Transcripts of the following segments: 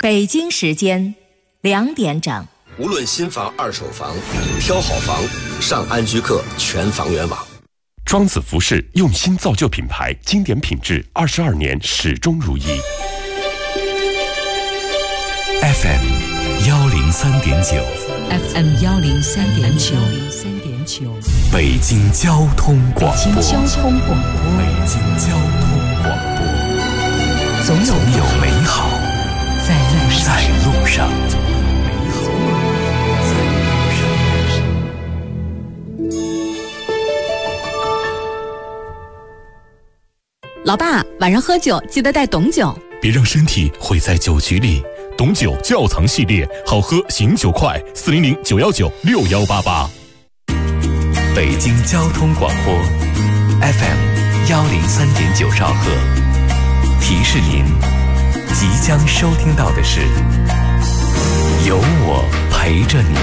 北京时间2点整。 无论新房、二手房，挑好房，上安居客全房源网。 庄子服饰用心造就品牌，经典品质，22年始终如一。 FM 103.9 FM 103.9 北京交通广播。 北京交通广播。 北京交通广播。总有美好在路上。 老爸，晚上喝酒记得带董酒， 别让身体毁在酒局里。董酒窖藏系列，好喝醒酒快，400-919-6188。北京交通广播 FM 103.9兆赫，提示您即将收听到的是有我陪着你。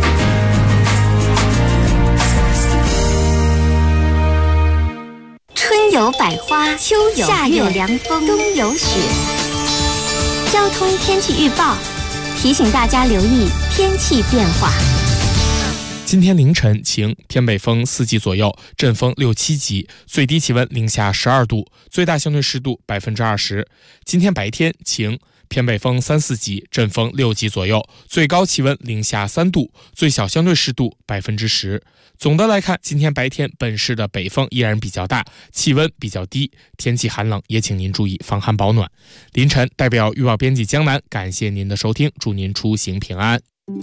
春有百花，秋有夏有凉风，冬有雪。交通天气预报提醒大家留意天气变化。 今天凌晨晴，偏北风4级左右，阵风6、7级，最低气温零下12度，最大相对湿度20%。今天白天晴，偏北风3、4级，阵风6级左右，最高气温零下3度，最小相对湿度10%。总的来看，今天白天本市的北风依然比较大，气温比较低，天气寒冷，也请您注意防寒保暖。凌晨代表预报编辑江南，感谢您的收听，祝您出行平安。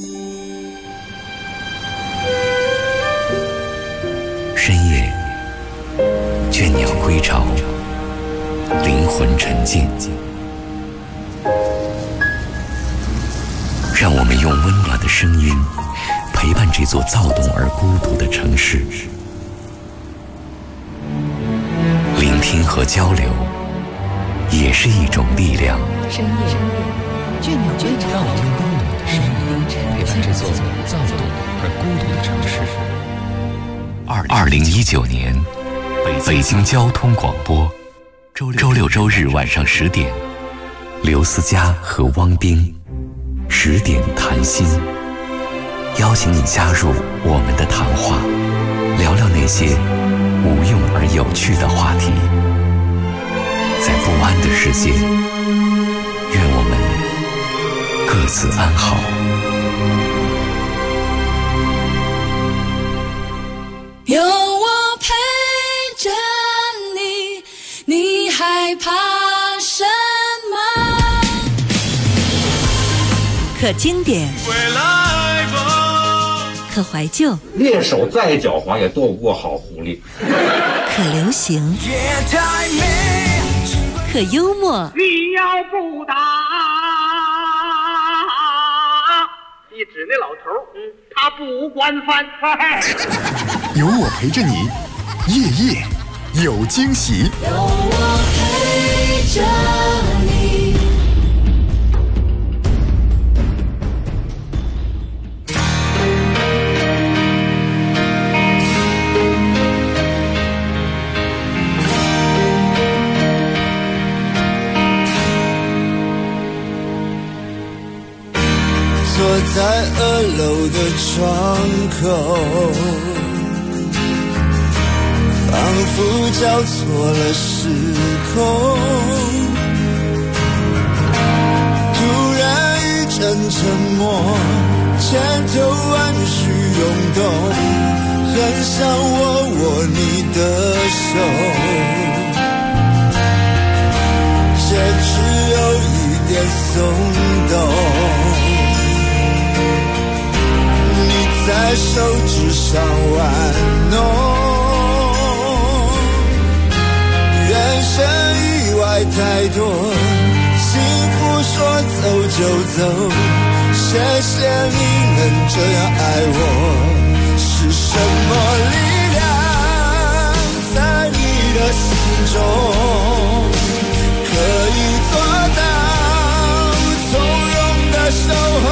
深夜，倦鸟归巢，灵魂沉静。让我们用温暖的声音陪伴这座躁动而孤独的城市，聆听和交流也是一种力量。 深夜，倦鸟归巢， 让我们用温暖的声音陪伴这座躁动而孤独的城市。2019年，北京交通广播，周六周日晚上10点，刘思佳和汪冰10点谈心，邀请你加入我们的谈话，聊聊那些无用而有趣的话题。在不安的世界，愿我们各自安好。 有我陪着你，你害怕什么？ 可经典，可怀旧， 猎手再狡猾也斗不过好狐狸。 可流行，可幽默。 你要不打，你指那老头，他不管饭。 有我陪着你，夜夜有惊喜。 有我陪着你。 坐在2楼的窗口，仿佛交错了时空，突然一阵沉默，千头万绪涌动，很想握你的手，却只有一点松动，在手指上玩弄，人生意外太多，幸福说走就走，谢谢你能这样爱我，是什么力量在你的心中可以做到从容的守候，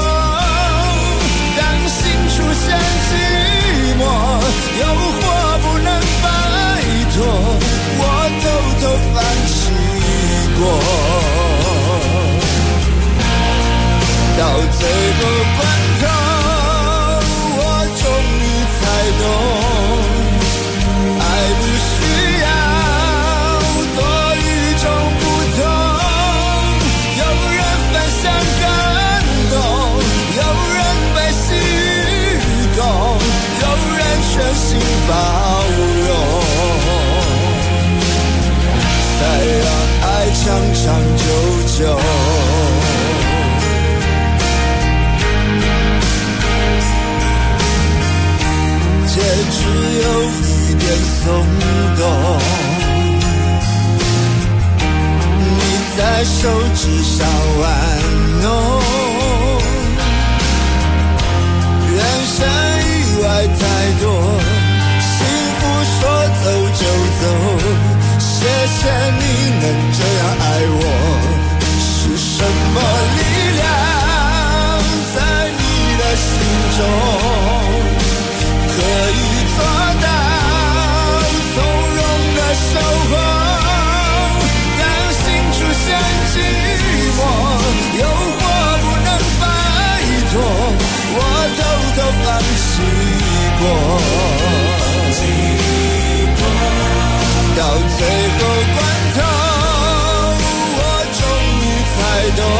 出现寂寞，诱惑不能摆脱，我偷偷放弃过。 久久。戒指有一点松动，你在手指上玩弄，人生意外太多，幸福说走就走，谢谢你能这样爱我。是什么力量在你的心中，可以做到从容的守候？当心出现寂寞，诱惑不能摆脱，我偷偷放弃过，到最后关头，我终于才懂，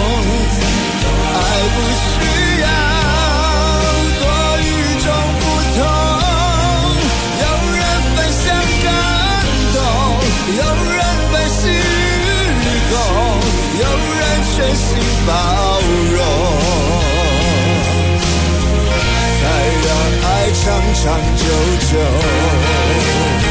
爱不需要多与众不同，有人分享感动，有人本性与共，有人全心包容，才让爱长长久久。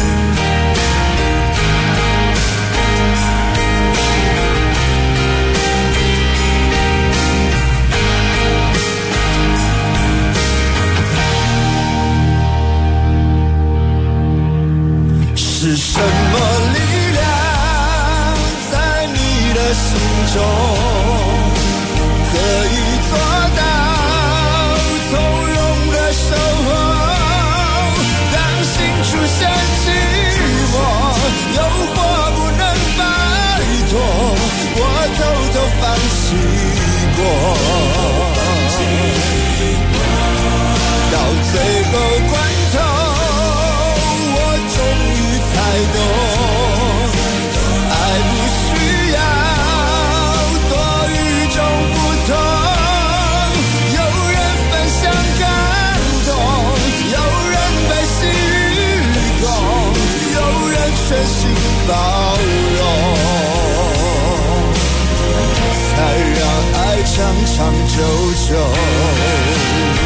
是什么力量在你的心中，可以做到从容的守候？当心出现寂寞，诱惑不能摆脱，我偷偷放弃过，到最后关头，才懂，爱不需要多与众不同，有人分享感动，有人被心与共，有人全心包容，才让爱长长久久。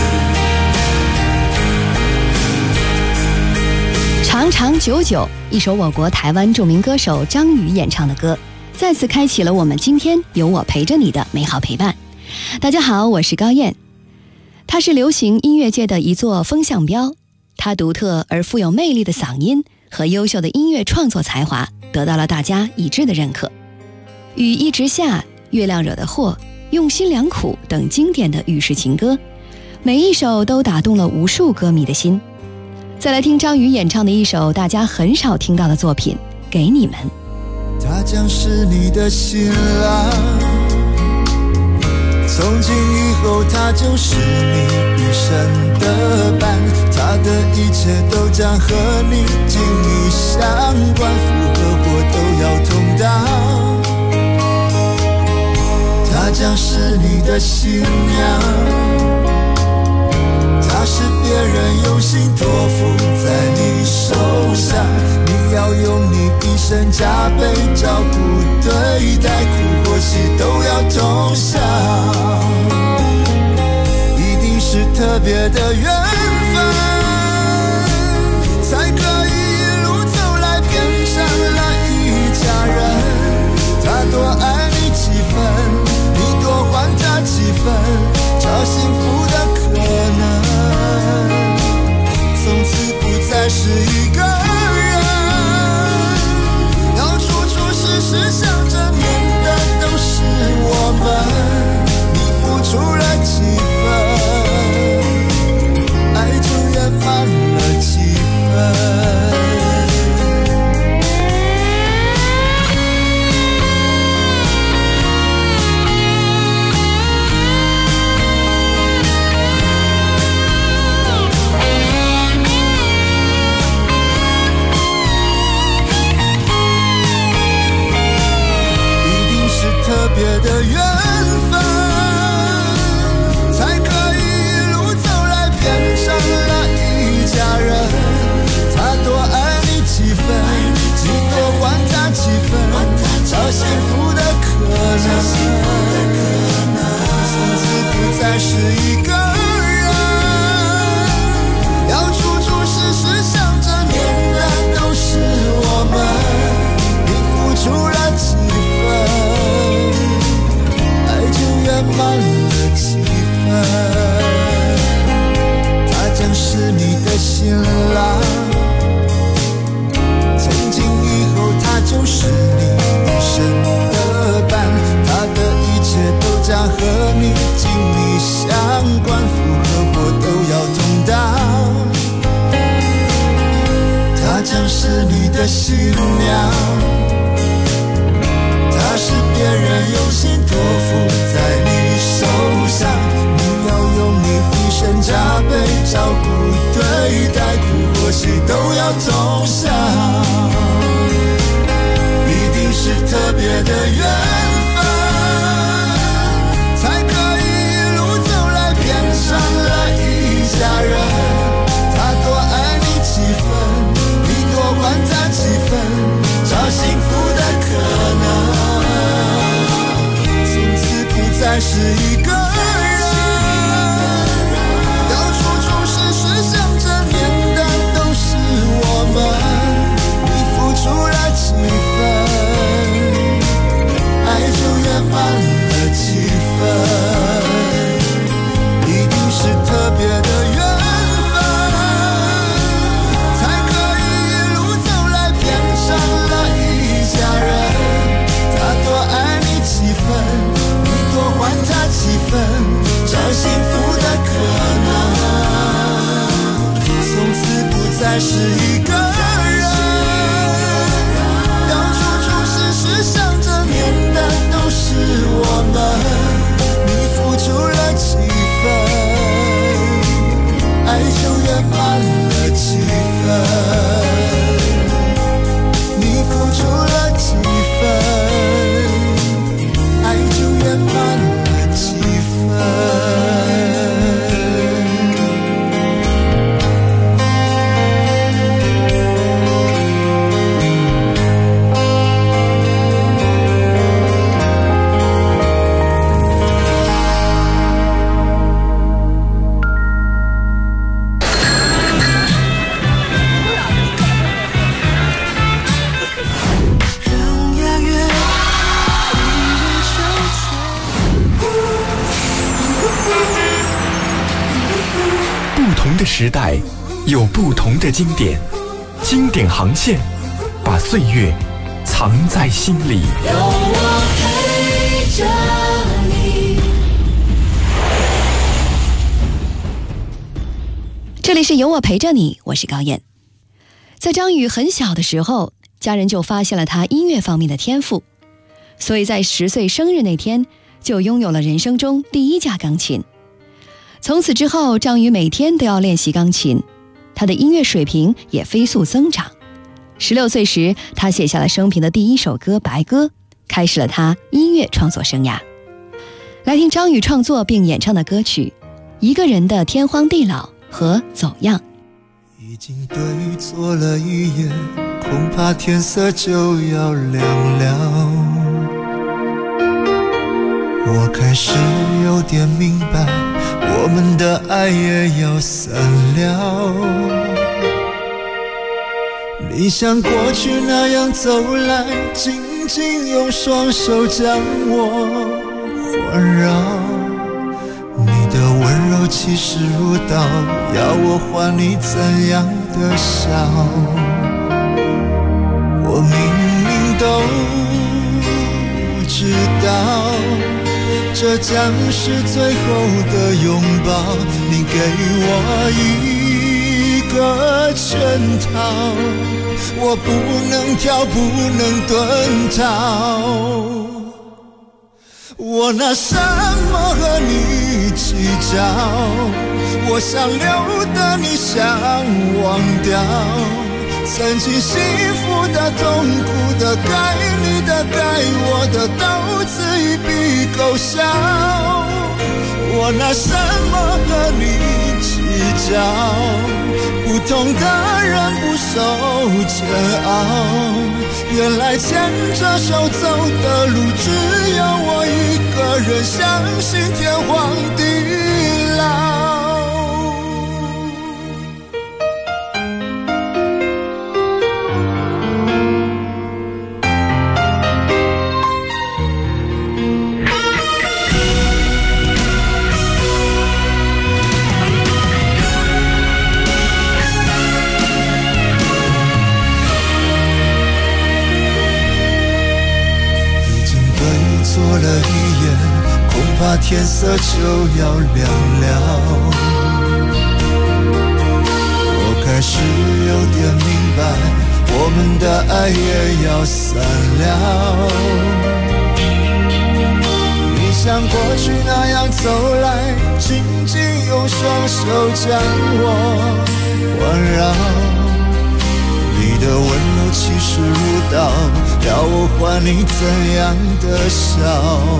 长长久久，一首我国台湾著名歌手张宇演唱的歌，再次开启了我们今天有我陪着你的美好陪伴。大家好，我是高燕。他是流行音乐界的一座风向标，他独特而富有魅力的嗓音和优秀的音乐创作才华得到了大家一致的认可。雨一直下，月亮惹的祸，用心良苦等经典的雨式情歌，每一首都打动了无数歌迷的心。再来听张宇演唱的一首大家很少听到的作品《给你们》。 他将是你的新郎，从今以后他就是你一生的伴，他的一切都将和你紧密相关，福和祸都要同当。他将是你的新娘，他是别人用心托付在你手上，你要用你一生加倍照顾对待，苦或喜都要同享，一定是特别的缘分，才可以一路走来变成了一家人。他多爱你几分，你多还他几分，找幸福的可能，从此不再是一个人，要处处事事想着面的都是我们，你付出了几分，爱就圆满了几分。特别的缘分，才可以一路走来变成了一家人。他多爱你几分，你多还他几分，找幸福缘分，才可以一路走来变成了一家人。他多爱你几分，你多还他几分，找幸福的可能。从此不再是一个人，到处处事事想着念的都是我们。你付出了几分，爱就圆满了几分，一定是特别的缘分，才可以一路走来变成了一家人。他多爱你几分，你多还他几分，找幸福的可能。从此不再是一个人，到处处事事想着念的都是我们。你付出了几分，爱就圆满了几分，你付出了几分，爱就圆满了几分。 不同的时代有不同的经典，经典航线把岁月藏在心里。 有我陪着你。 这里是有我陪着你，我是高燕。在张宇很小的时候，家人就发现了他音乐方面的天赋，所以在10岁生日那天就拥有了人生中第一架钢琴。从此之后，张宇每天都要练习钢琴，他的音乐水平也飞速增长。16岁时，他写下了生平的第一首歌《白鸽》，开始了他音乐创作生涯。来听张宇创作并演唱的歌曲《一个人的天荒地老》和《走样》。 已经对坐了一夜，恐怕天色就要亮了。我开始有点明白，我们的爱也要散了。你像过去那样走来，紧紧用双手将我环绕。你的温柔气势如刀，要我还你怎样的笑？我明明都知道，这将是最后的拥抱。你给我一个圈套，我不能跳，不能遁逃。我拿什么和你计较？我想留的你想忘掉，曾经幸福的、痛苦的、该你的、该我的，到此一笔勾销。我拿什么和你计较？不同的人不受煎熬，原来牵着手走的路，只有我一个人相信天荒地老。做了预言，恐怕天色就要亮了。我开始有点明白，我们的爱也要散了。你像过去那样走来，紧紧用双手将我环绕。你你的温柔气势如刀，要我还你怎样的笑？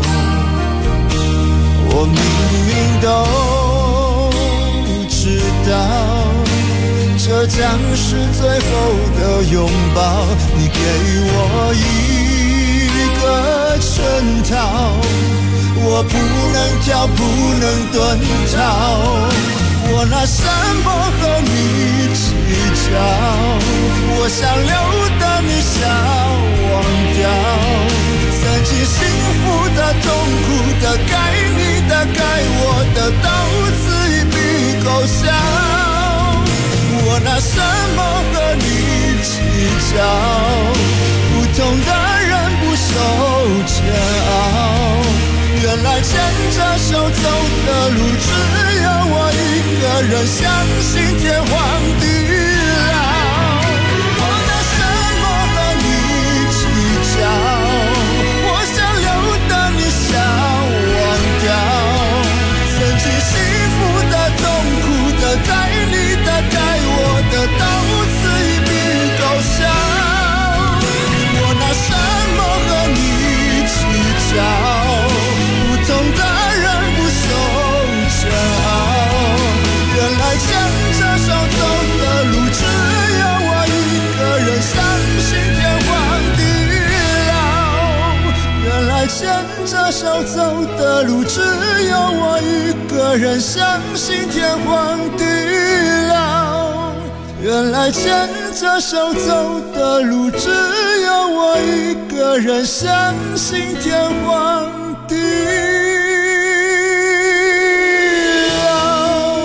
我明明都知道，这将是最后的拥抱。你给我一个圈套，我不能跳，不能遁逃。我拿什么和你计较？我想留的你想忘掉，曾经幸福的、痛苦的、该你的、该我的，到此一笔勾销。我拿什么和你计较？不同的人不受煎熬。原来牵着手走的路，只有我一个人，相信天荒地老。我拿什么和你计较？我想留的你想忘掉，曾经幸福的、痛苦的、该你的、该我的，到此一笔勾销。我拿什么和你计较？不同的人不受煎熬，原来牵着手走的路，只有我一个人，相信天荒地老。原来牵着手走的路，只有我一个人，相信天荒地老。原来牵着手走的路，只有我一个人，相信天荒地老。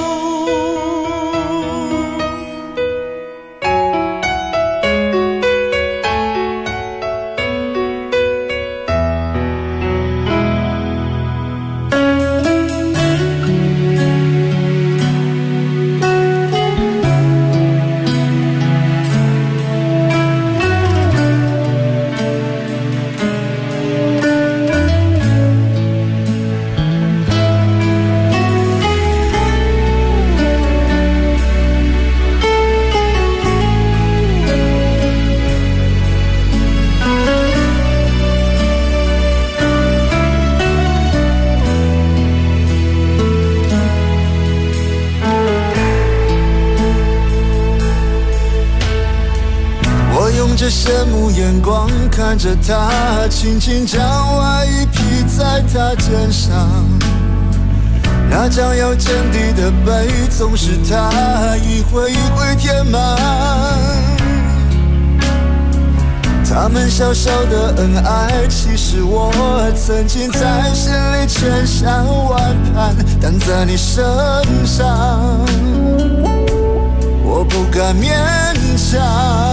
羡慕眼光看着他，轻轻将外衣披在他肩上，那将要见底的背总是他一回一回填满。他们小小的恩爱，其实我曾经在心里千想万盼，但在你身上我不敢勉强。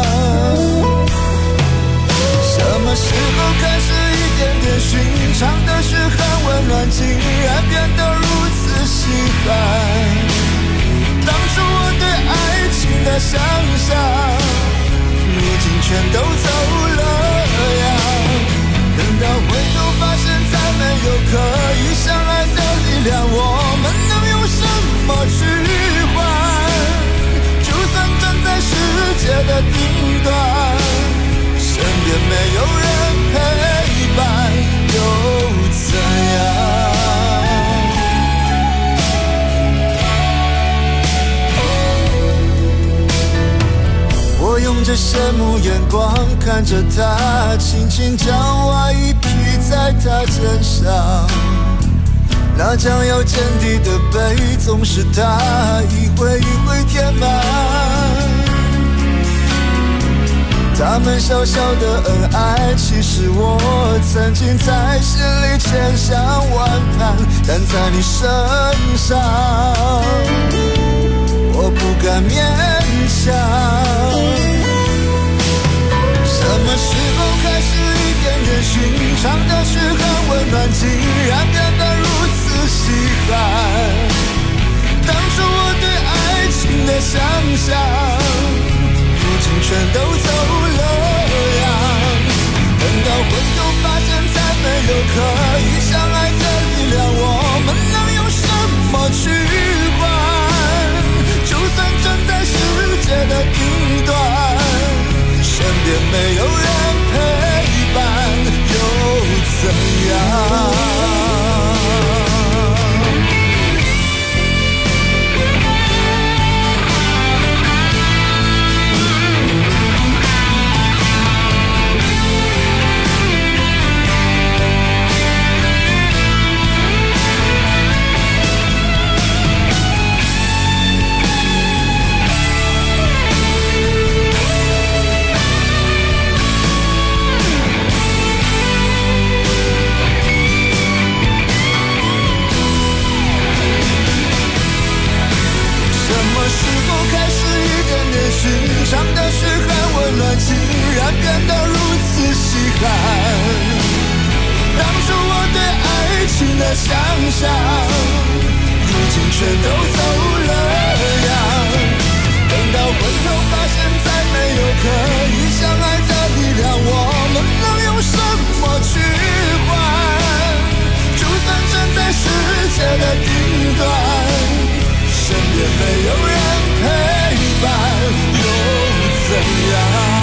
什么时候开始一点点寻常的事和温暖，竟然变得如此稀罕？当初我对爱情的想象，如今全都走了样。等到回头发现再没有可以相爱的力量，我们能用什么去换？就算站在世界的顶端，身边没有人陪伴，又怎样？我用着羡慕眼光看着他，轻轻将外衣披在他肩上，那将要见底的背总是他一回一回填满。他们小小的恩爱，其实我曾经在心里千想万盼，但在你身上我不敢勉强。什么时候开始一点点寻常的事和温暖，竟然变得如此稀罕？当初我对爱情的想象，如今全都走了样。等到回头发现再没有可以相爱的力量，我们能用什么去换？就算站在世界的顶端， 想象，如今全都走了样。等到回头发现再没有可以相爱的力量，我们能用什么去换？就算站在世界的顶端，身边没有人陪伴，又怎样？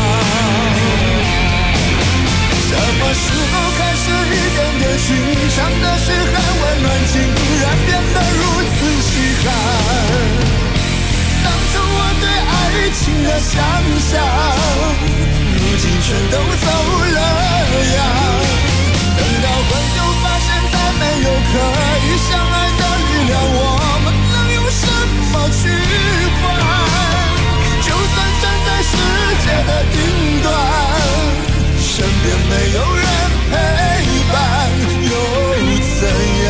什么时候开始一点点寻常的事和温暖，竟然变得如此稀罕？当初我对爱情的想象，如今全都走了样。等到回头发现再没有可以相爱的力量，我们能用什么去换？就算站在世界的顶端，身边没有人陪伴，又怎样？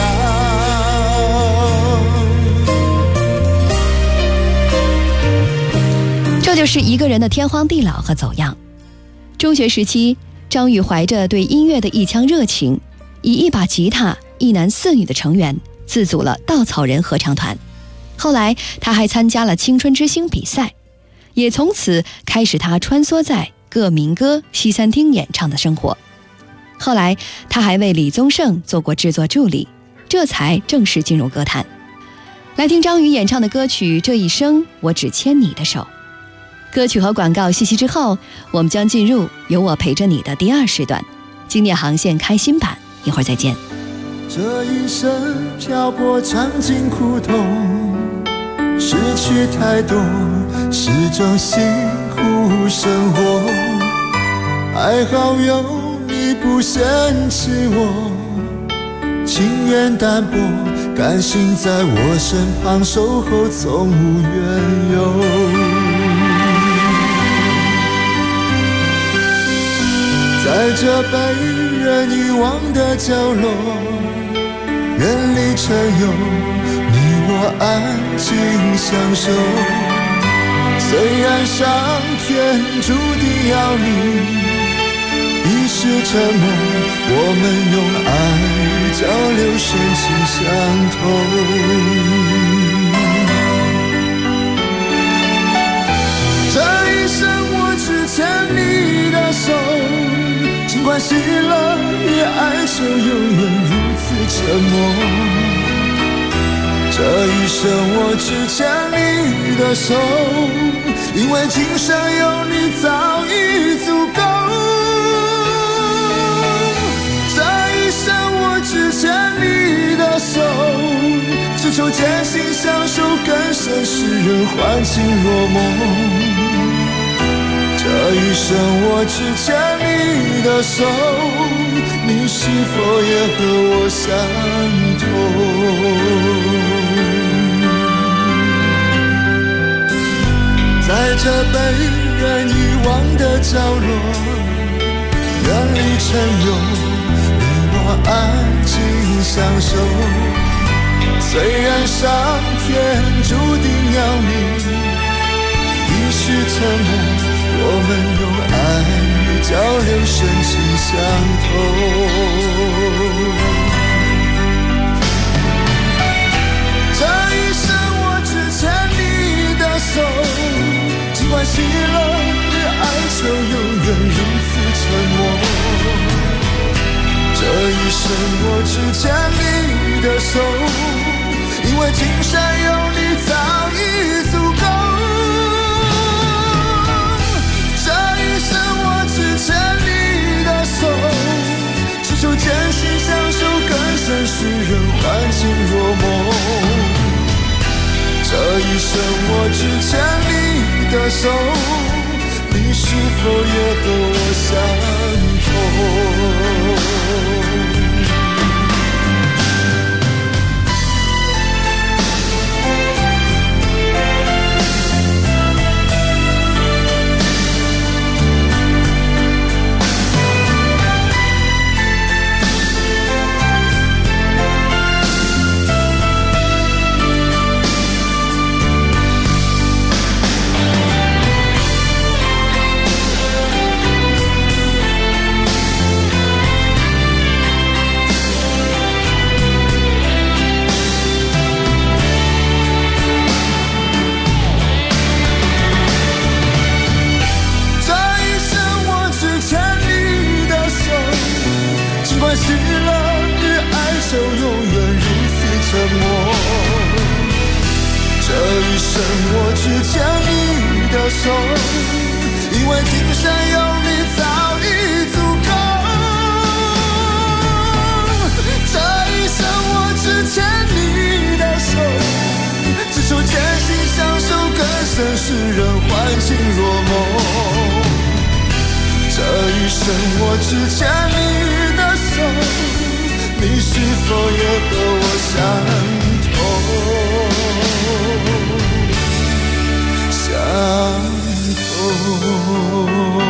这就是一个人的天荒地老和走样。中学时期，张宇怀着对音乐的一腔热情，以一把吉他、一男四女的成员自组了稻草人合唱团。后来他还参加了青春之星比赛，也从此开始他穿梭在各民歌西餐厅演唱的生活。后来他还为李宗盛做过制作助理，这才正式进入歌坛。来听张宇演唱的歌曲《这一生我只牵你的手》。歌曲和广告信息之后，我们将进入有我陪着你的第二时段，经典航线开心版，一会儿再见。 这一生漂泊尝尽苦痛，失去太多，是种辛苦生活。还好有你不嫌弃我，情愿淡薄，甘心在我身旁守候，从无缘由。在这被人遗忘的角落，远离尘忧，你我安静相守。虽然上天注定要你一世沉默，我们用爱交流，深情相通。这一生我只牵你的手，尽管喜乐与哀愁永远如此沉默。这一生我只牵你的手，因为今生有你早已足够。这一生我只牵你的手，只求渐行相守，更深世人欢情若梦。这一生我只牵你的手，你是否也和我相同？在这被人遗忘的角落，远离尘忧，你我安静相守。虽然上天注定要你一世沉默，我们用爱与交流，深情相通。这一生我只牵你的手，尽管喜乐与哀愁永远如此沉默。这一生我只牵你的手，因为今生有你早已足够。牵你的手，只求渐行相守，更深世人欢情若梦。这一生我只牵你的手，你是否也和我相同？ 生我只牵你的手，你是否也和我相同？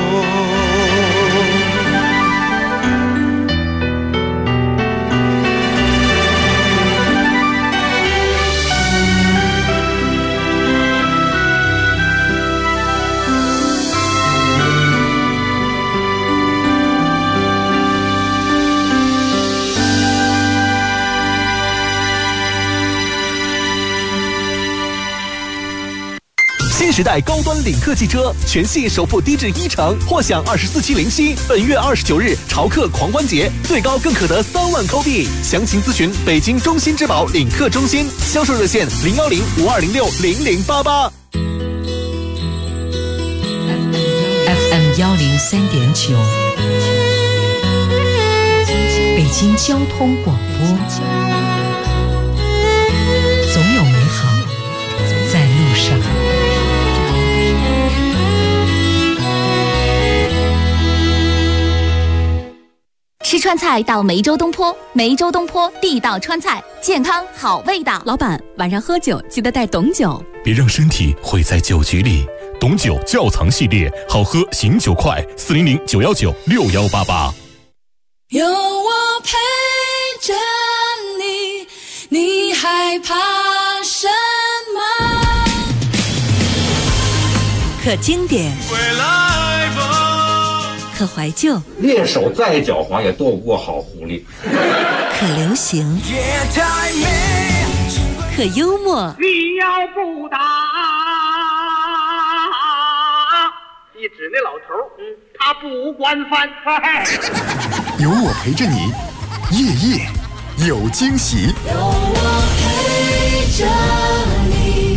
新时代高端领克汽车全系首付低至10%，或享24期零息。本月29日潮客狂欢节，最高更可得3万扣币。详情咨询北京中心之宝领克中心，销售热线010-5206-0088。 FM 103.9，北京交通广播，总有美好在路上。 吃川菜到梅州东坡，梅州东坡地道川菜，健康好味道。 老板，晚上喝酒记得带董酒， 别让身体毁在酒局里。董酒窖藏系列，好喝醒酒快，400-919-6188。 有我陪着你，你害怕什么？ 可经典，可怀旧， 猎手再狡猾也躲不过好狐狸。 可流行，可幽默。 你要不打，一指那老头，他不惯犯。 有我陪着你，夜夜有惊喜。 有我陪着你。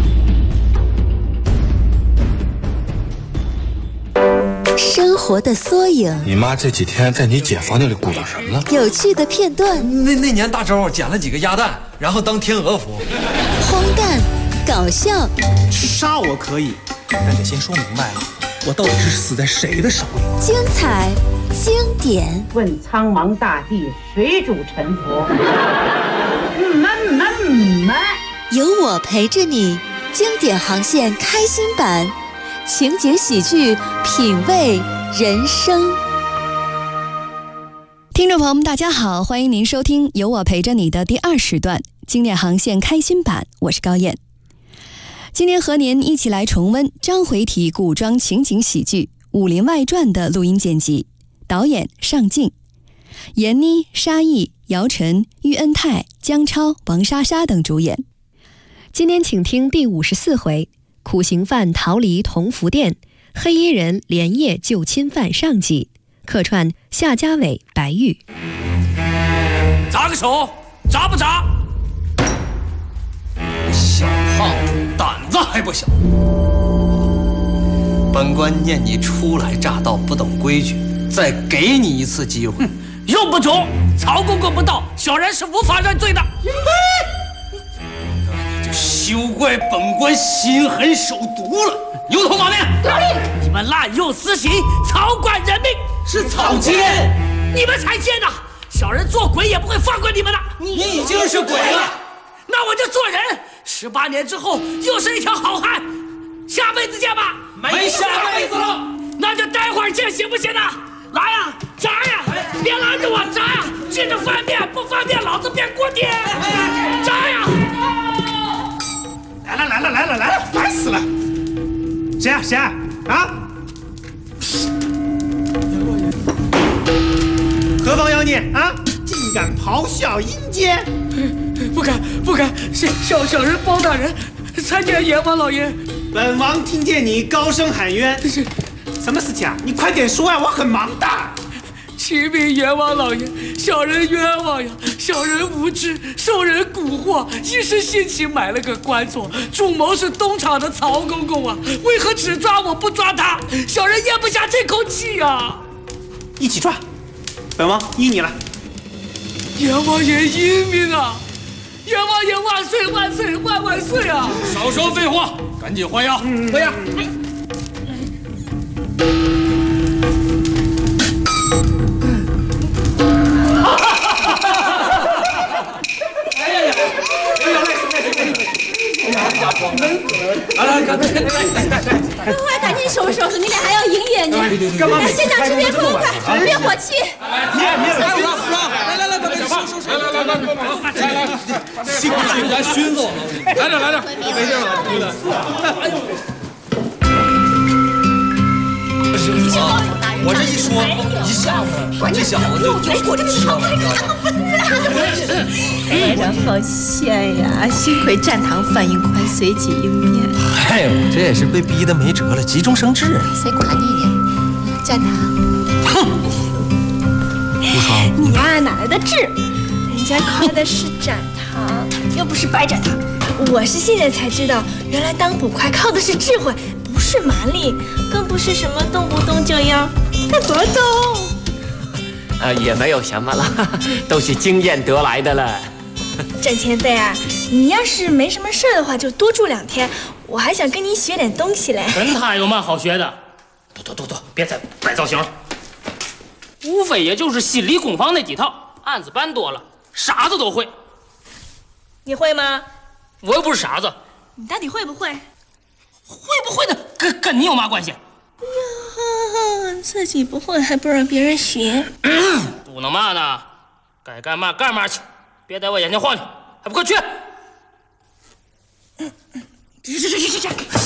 生活的缩影， 你妈这几天在你姐房间里鼓捣什么了？ 有趣的片段。 那年大周捡了几个鸭蛋，然后当天鹅服。 荒诞，搞笑。 杀我可以，但得先说明白了，我到底是死在谁的手里？ 精彩，经典。 问苍茫大地，谁主沉浮？ 有我陪着你，经典航线开心版。情景喜剧，品味人生。 听众朋友们，大家好，欢迎您收听《有我陪着你》的第2时段经典航线开心版，我是高燕。今天和您一起来重温章回体古装情景喜剧《武林外传》的录音剪辑，导演尚敬，闫妮、沙溢、姚晨、喻恩泰、姜超、王莎莎等主演。今天请听第54回。苦行犯逃离同福殿，黑衣人连夜救亲犯上集，客串夏家伟、白玉。 砸个手，砸不砸？小胖子胆子还不小。本官念你初来乍到，不懂规矩，再给你一次机会。用不着，曹公公不到，小人是无法认罪的。休怪本官心狠手毒了！牛头马面，你们滥用私刑，草菅人命，是草菅，你们才奸呐！小人做鬼也不会放过你们的。你已经是鬼了，那我就做人。18年之后，又是一条好汉。下辈子见吧。没下辈子了，那就待会儿见，行不行啊？来呀，炸呀！别拦着我，炸呀！接着翻面，不翻面，老子变锅贴！炸呀！来了，烦死了！谁啊？何方妖孽啊！竟敢咆哮阴间！不敢！小人包大人参见阎王老爷。本王听见你高声喊冤，什么事情啊？你快点说啊，我很忙的。启禀阎王老爷，小人冤枉呀！小人无知，受人蛊惑，一时兴起买了个官做，主谋是东厂的曹公公啊！为何只抓我不抓他？小人咽不下这口气呀！一起抓，本王依你了。阎王爷英明啊！阎王爷万岁万岁万岁啊！少说废话，赶紧换药。换药。 快赶紧收拾收拾，明天还要营业呢。 干嘛？ 现场吃别疯快，别火气。 来，辛苦咱熏走了。来着，没事了，对了。我这一说一下子，这小子就果这个小孩像个疯子。 哎呀，好险呀！幸亏战堂反应快，随即应变。 哎呦，这也是被逼得没辙了，急中生智。 谁管你呢？战堂， 哼！无双， 你呀哪来的智？人家开的是战堂，又不是白展堂。我是现在才知道，原来当捕快靠的是智慧，不是蛮力，更不是什么动不动就要不动。 也没有什么了，都是经验得来的了。 战前辈啊，你要是没什么事的话，就多住2天，我还想跟你学点东西嘞。 跟他有嘛好学的？多，别再摆造型了。无非也就是心理攻防那几套，案子办多了，傻子都会。 你会吗？ 我又不是傻子。 你到底会不会？ 会不会的，跟你有嘛关系？ 自己不会还不让别人学， 不能嘛呢？该干嘛干嘛去，别在我眼前晃悠，还不快去！去！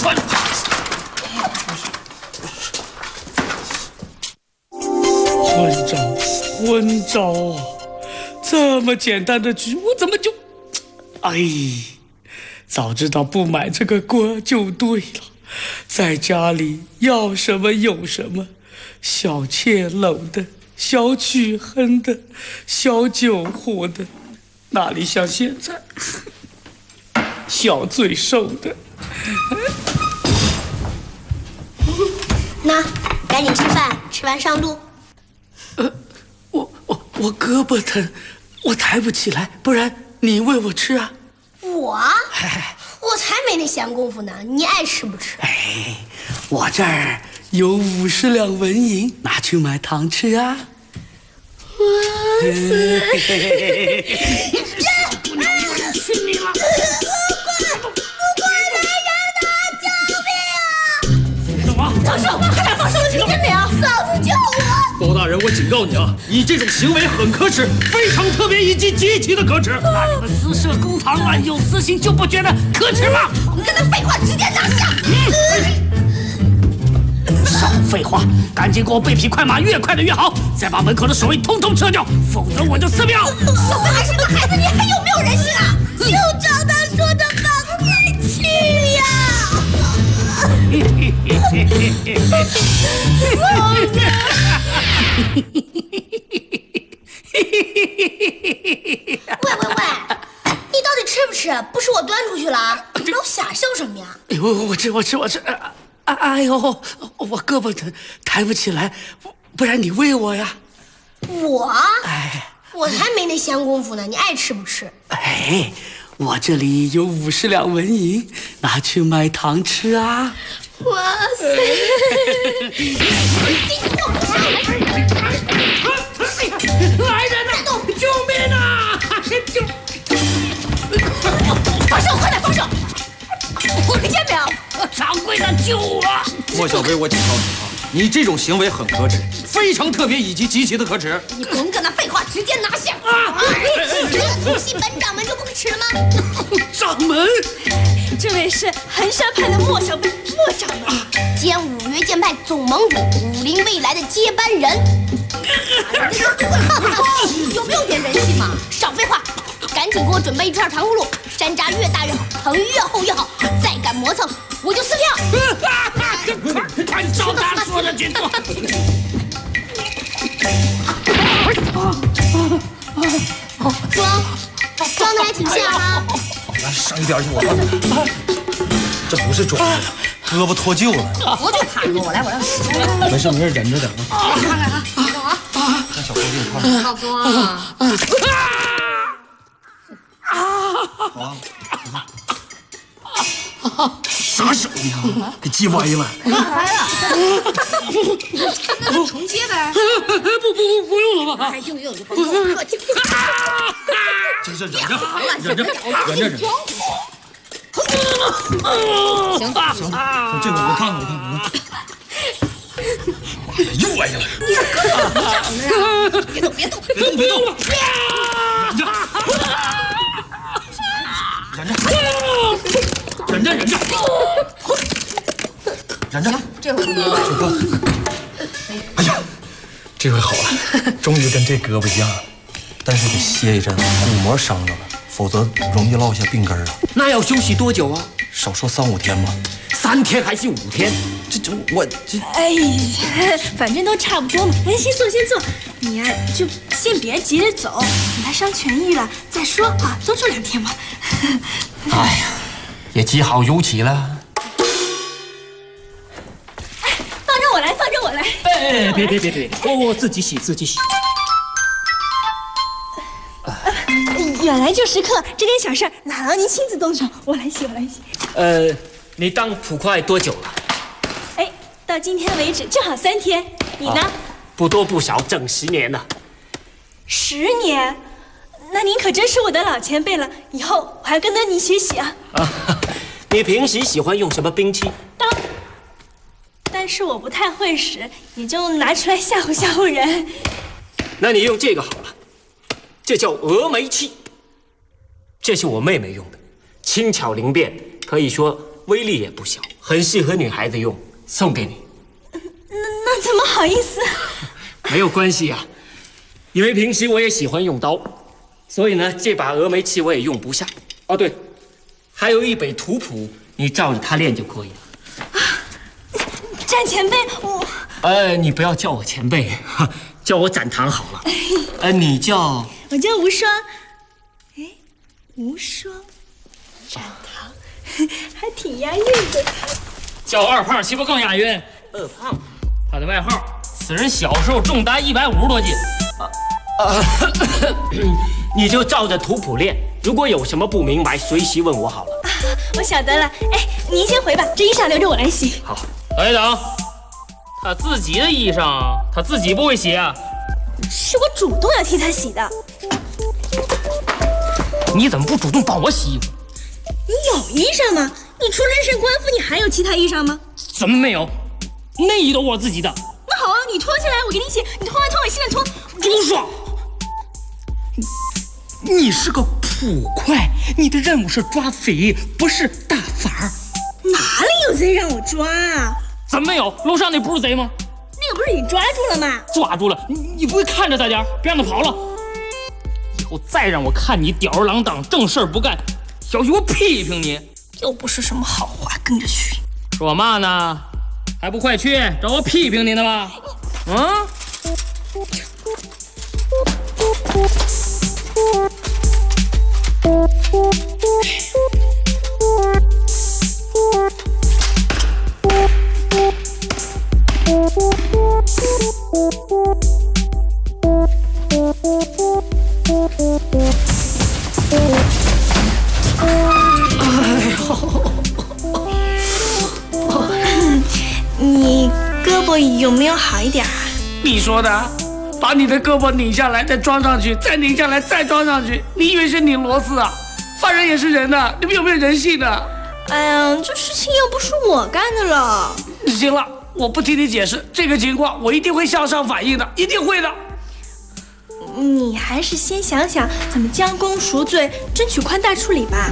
昏招啊！这么简单的局，我怎么就……哎，早知道不买这个锅就对了。在家里要什么有什么，小妾冷的，小曲哼的，小酒壶的，哪里像现在小罪受的。 那赶紧吃饭，吃完上路。 我胳膊疼，我抬不起来，不然你喂我吃啊。 我才没那闲工夫呢，你爱吃不吃？ 哎，我这儿有50两纹银，拿去买糖吃啊！ 哇塞！ 去你了！ 不管来人呐！救命啊！ 什么？ 放手！快点放手！你真了！嫂子救我！ 包大人，我警告你啊，你这种行为很可耻，非常特别以及极其的可耻。那你们私设公堂，滥用私刑，就不觉得可耻吗？ 你跟他废话，直接拿下！ 少废话，赶紧给我备匹快马，越快的越好，再把门口的守卫统统撤掉，否则我就撕票。 小飞还是个孩子，你还有没有人性啊？就照他说的吧，快去呀！喂，你到底吃不吃？不是我端出去了啊！你老瞎笑什么呀？ 我吃。哎呦，我胳膊疼，抬不起来，不然你喂我呀。 我才没那闲工夫呢，你爱吃不吃？ 哎，我这里有50两纹银，拿去买糖吃啊。 哇塞！ 来人呐！救命啊！ 放手！快点放手！我听见没有？ 掌柜的救我！ 莫小飞，我警告你啊，你这种行为很可耻，非常特别以及极其的可耻。 你甭跟他废话，直接拿下！突袭本掌门就不可耻了吗？ 掌门， 这位是衡山派的莫小飞，莫掌门， 兼五岳剑派总盟主，武林未来的接班人。有没有点人性嘛？少废话，赶紧给我准备一串糖葫芦，山楂越大越好，藤越厚越好。再敢磨蹭，我就撕票！ 快照他说的去做。 装的还挺像啊！ 来，上一边去，我告诉你，这不是装的，胳膊脱臼了。 我就怕我来， 没事，忍着点啊！看看啊，等我啊！ 让小飞给你看。 放松啊！ 啥手呀？给系歪了。 重接呗。 不用了吧？ 哎，用就甭客气。 这忍着。 行， 这个我看看。又歪下来了！ 别动！ 忍着！ 这回哎呀，这回好了，终于跟这胳膊一样了，但是得歇一阵，骨膜伤着了，否则容易落下病根啊。 那要休息多久啊？ 少说3、5天吧。 3天还是5天？ 我哎呀，反正都差不多嘛。哎，先坐。你呀，就先别急着走，等他伤痊愈了再说啊，多住2天嘛。 哎呀，也只好如此了。 放着我来。 哎，别，我自己洗。 远来就时刻，这点小事哪让您亲自动手？我来洗。 你当捕快多久了？ 哎，到今天为止正好3天。你呢？ 不多不少，整10年了。 10年？那您可真是我的老前辈了，以后我还跟着您学习啊。 你平时喜欢用什么兵器？ 刀。但是我不太会使，也就拿出来吓唬人。 那你用这个好了，这叫峨眉器。这是我妹妹用的，轻巧灵便，可以说威力也不小，很适合女孩子用，送给你。 那怎么好意思？ 没有关系啊，因为平时我也喜欢用刀，所以呢，这把峨眉器我也用不下。哦，对，还有一本图谱，你照着它练就可以了。 展前辈，我…… 你不要叫我前辈，叫我展堂好了。你叫…… 我叫无双。哎，无双，展堂，还挺押韵的。 叫我二胖岂不更押韵？ 二胖， 他的外号，此人小时候重达150多斤。 你就照着图谱练，如果有什么不明白，随时问我好了。 我晓得了。哎，您先回吧，这衣裳留着我来洗。 好。 等一等，他自己的衣裳他自己不会洗啊？ 是我主动要替他洗的。 你怎么不主动帮我洗衣服？ 你有衣裳吗？你除人参官服，你还有其他衣裳吗？ 怎么没有？内衣都我自己的。 那好啊，你脱下来我给你洗，你脱完脱我现在脱。 朱爽，你是个捕快，你的任务是抓匪，不是大法。 哪里有贼让我抓啊？ 怎么没有？楼上那不是贼吗？ 那个不是你抓住了吗？ 抓住了，你不会看着他点，别让他跑了。以后再让我看你吊儿郎当、正事儿不干，小心我批评你。 又不是什么好话，跟着去。 说嘛呢？还不快去找我批评你呢吗？啊！ 你胳膊有没有好一点啊？ 你说的，把你的胳膊拧下来，再装上去，再拧下来，再装上去。你以为是拧螺丝啊？犯人也是人的，你们有没有人性呢？ 哎呀，这事情又不是我干的了。 行了，我不听你解释，这个情况我一定会向上反映的，一定会的。 你还是先想想怎么将功赎罪，争取宽大处理吧。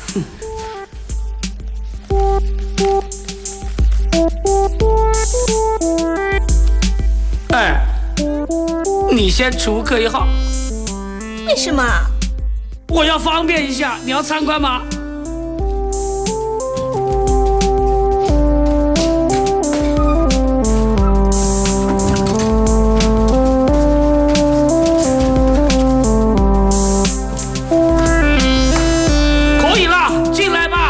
哎，你先除课1号。 为什么？ 我要方便一下，你要参观吗？可以了，进来吧。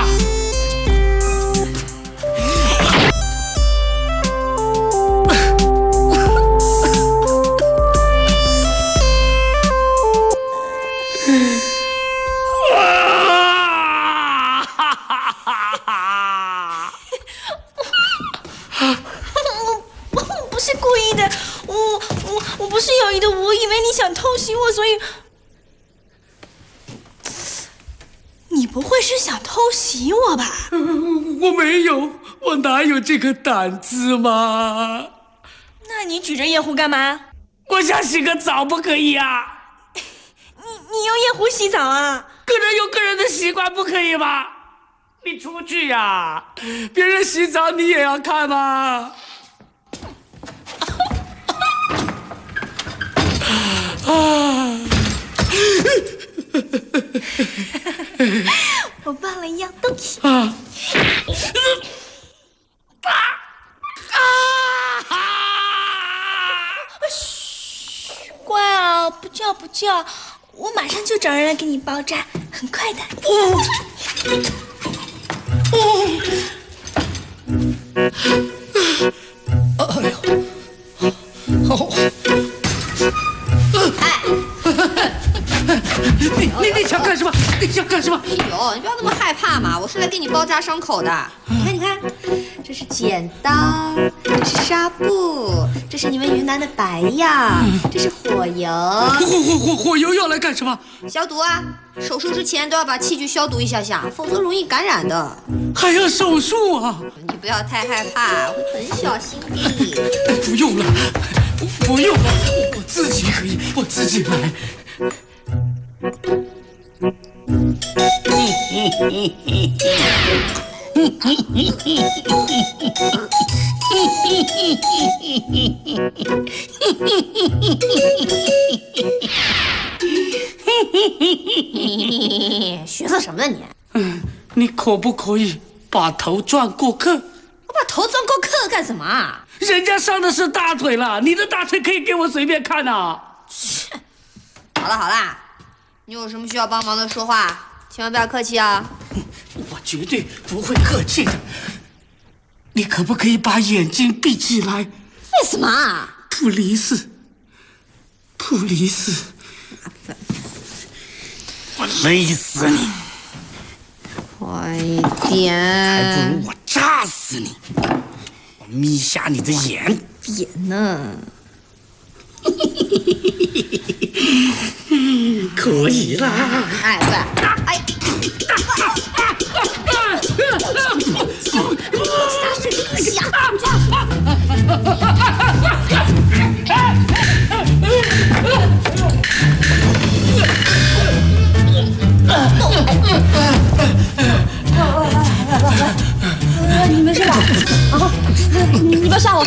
我不是故意的，我不是有意的，我以为你想偷袭我，所以。你不不会是想偷袭我吧？ 我没有，我哪有这个胆子嘛？ 那你举着夜壶干嘛？ 我想洗个澡，不可以啊？ 你用夜壶洗澡啊？ 个人有个人的习惯，不可以吗？你出去呀，别人洗澡你也要看吗？ 我忘了一样东西。嘘，乖啊，不叫不叫，我马上就找人来给你包扎，很快的。 你想干什么？你想干什么？ 哎呦，你不要那么害怕嘛！我是来给你包扎伤口的。你看，这是剪刀，这是纱布，这是你们云南的白药，这是火油。 火油要来干什么？ 消毒啊！手术之前都要把器具消毒一下下，否则容易感染的。 还要手术啊？ 你不要太害怕，会很小心的。 不用了，不用了，我自己可以，我自己来。 寻思什么呢你？ 你可不可以把头转过客？ 我把头转过客干什么啊？ 人家上的是大腿了，你的大腿可以给我随便看呐。 好了好了，你有什么需要帮忙的说话，千万不要客气啊。 我绝对不会客气的。你可不可以把眼睛闭起来？ 为什么啊？ 普利斯，普利斯，我累死你！ 快一点！ 还不如我扎死你！我眯瞎你的眼！ 点呢？ 可以啦！ 哎不，哎！ 你没事吧？啊，你不要吓我！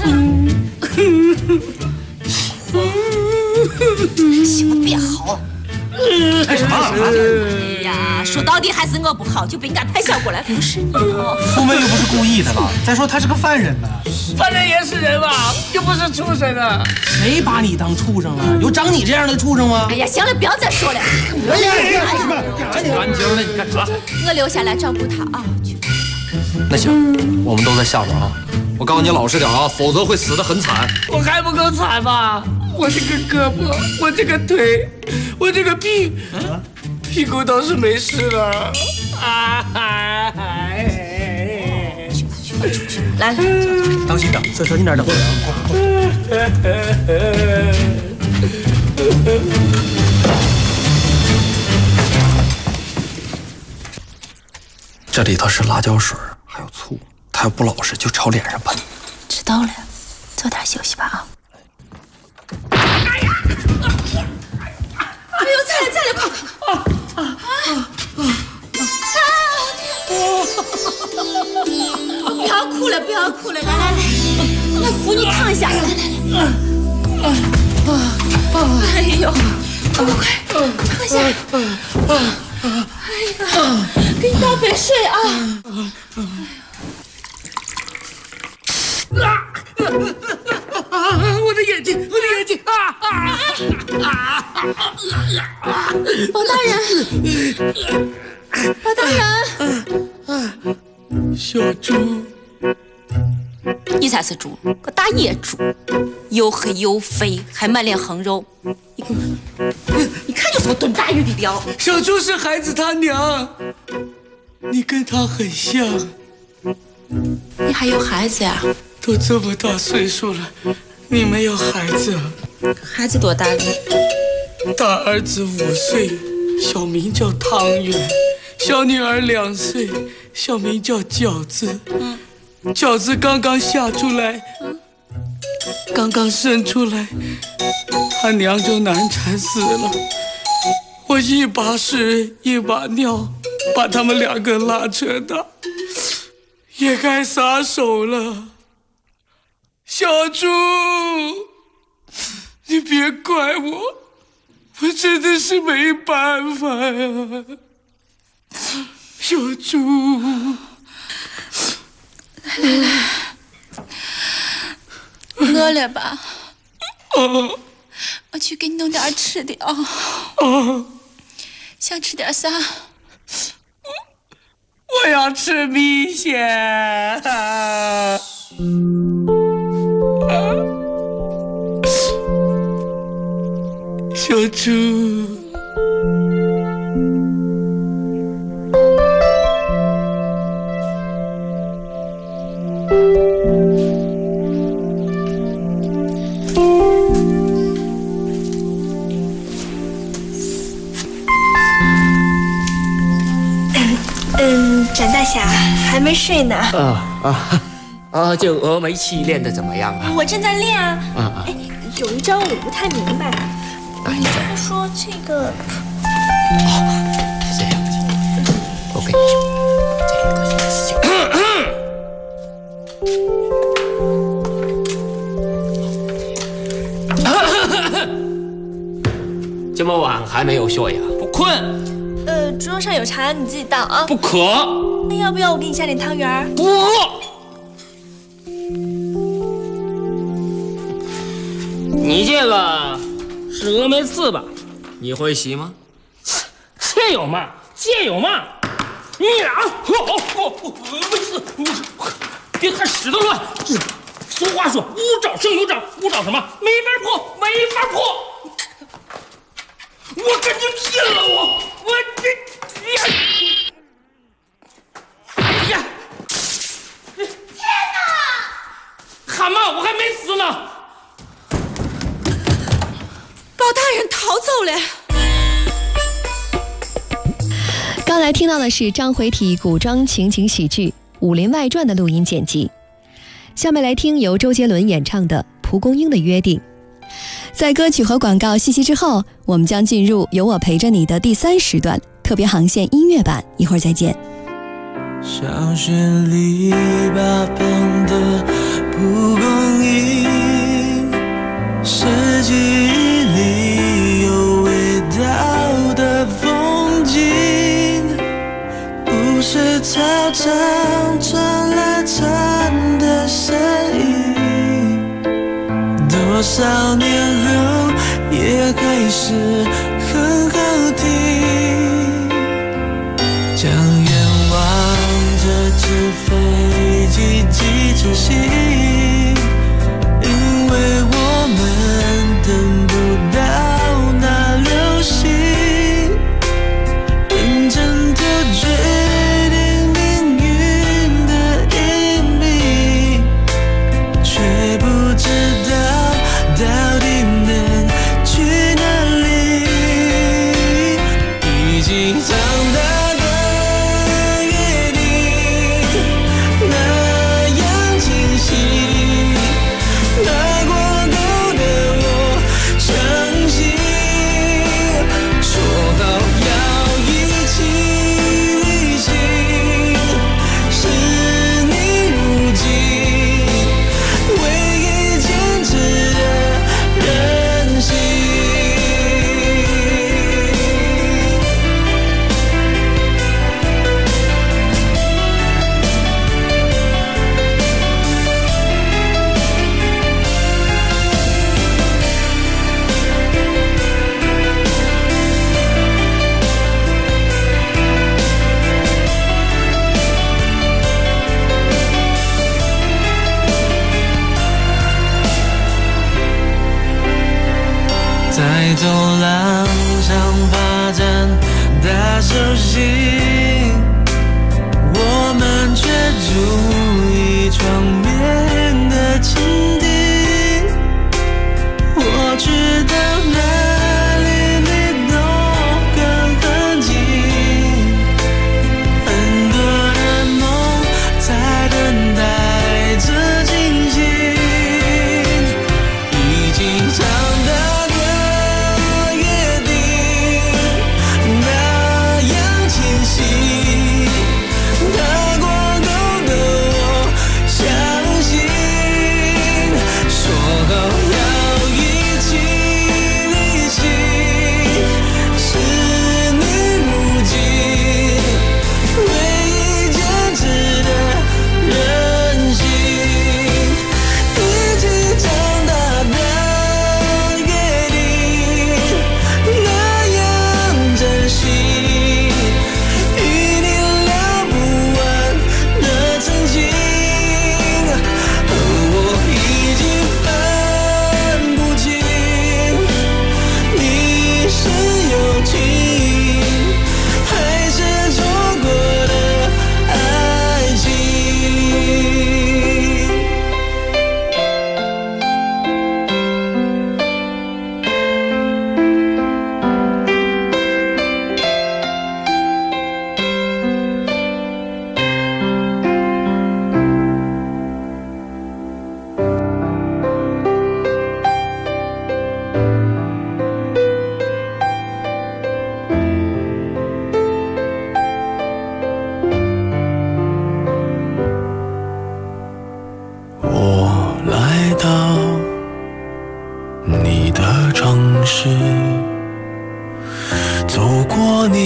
行了，别嚎了。 干什么？ 哎呀，说到底还是我不好，就被人家拍笑过来，不是你哦。 富妹又不是故意的了，再说他是个犯人呢。 犯人也是人吧，又不是畜生啊！ 谁把你当畜生了？有长你这样的畜生吗？ 哎呀，行了，不要再说了。 干净了，你干啥？ 我留下来照顾他啊。 那行，我们都在下边啊。我告诉你老实点啊，否则会死得很惨。 我还不够惨吗？我这个胳膊，我这个腿，我这个屁股倒是没事了。 来， 当心点，小心点，等会儿这里头是辣椒水，还有醋，他要不老实就朝脸上喷。 知道了，早点休息吧啊。 哎呦，再来，快！不要哭了，不要哭了，来，我扶你躺下，来。哎呦，快躺下！哎呀，给你倒杯水啊！ 我的眼睛！ 包大人，包大人， 小猪， 你才是猪，个大野猪，又黑又肥，还满脸横肉，你看就是个炖大鱼的料。 小猪是孩子他娘，你跟他很像。 你还有孩子呀？ 都这么大岁数了，你没有孩子啊？ 孩子多大了？ 大儿子5岁，小名叫汤圆， 小女儿2岁，小名叫饺子。饺子刚刚下出来，刚刚生出来，她娘就难产死了。我一把屎一把尿，把他们2个拉扯大，也该撒手了。小猪，你别怪我，我真的是没办法呀。小猪， 来，饿了吧？我去给你弄点吃的啊。想吃点啥？ 我要吃米线。小猪。 展大侠还没睡呢。 这峨眉气练得怎么样啊？ 我正在练啊。有一招我不太明白。 哪一招？ 他说这个。 是这样子。我跟你说，这么晚还没有睡呀？ 不困。 桌上有茶，你自己倒啊。 不渴。 那要不要我给你下点汤圆？ 不。你这个是峨眉刺吧？ 你会洗吗？ 这有嘛？这有嘛？你峨眉刺，别看使得乱。俗话说，无招胜有招，无招什么？没法破，没法破。我跟你拼了！我这，哎呀！天哪！喊嘛，我还没死呢！ 包大人逃走了。 刚才听到的是章回体古装情景喜剧《武林外传》的录音剪辑。下面来听由周杰伦演唱的《蒲公英的约定》。在歌曲和广告信息之后，我们将进入有我陪着你的第3时段特别航线音乐版，一会儿再见。 小雪里八般的蒲公英，四季里有味道的风景，不是操场传来蝉的声音，多少年后也还是很好听，将愿望这只飞机寄成信，因为我们等不到那流星，认真地决定命运的隐秘，却不知道到底能去哪里，已经长大在走廊上发展大手心，我们却住一床面的情敌，我去到哪里你都跟很近，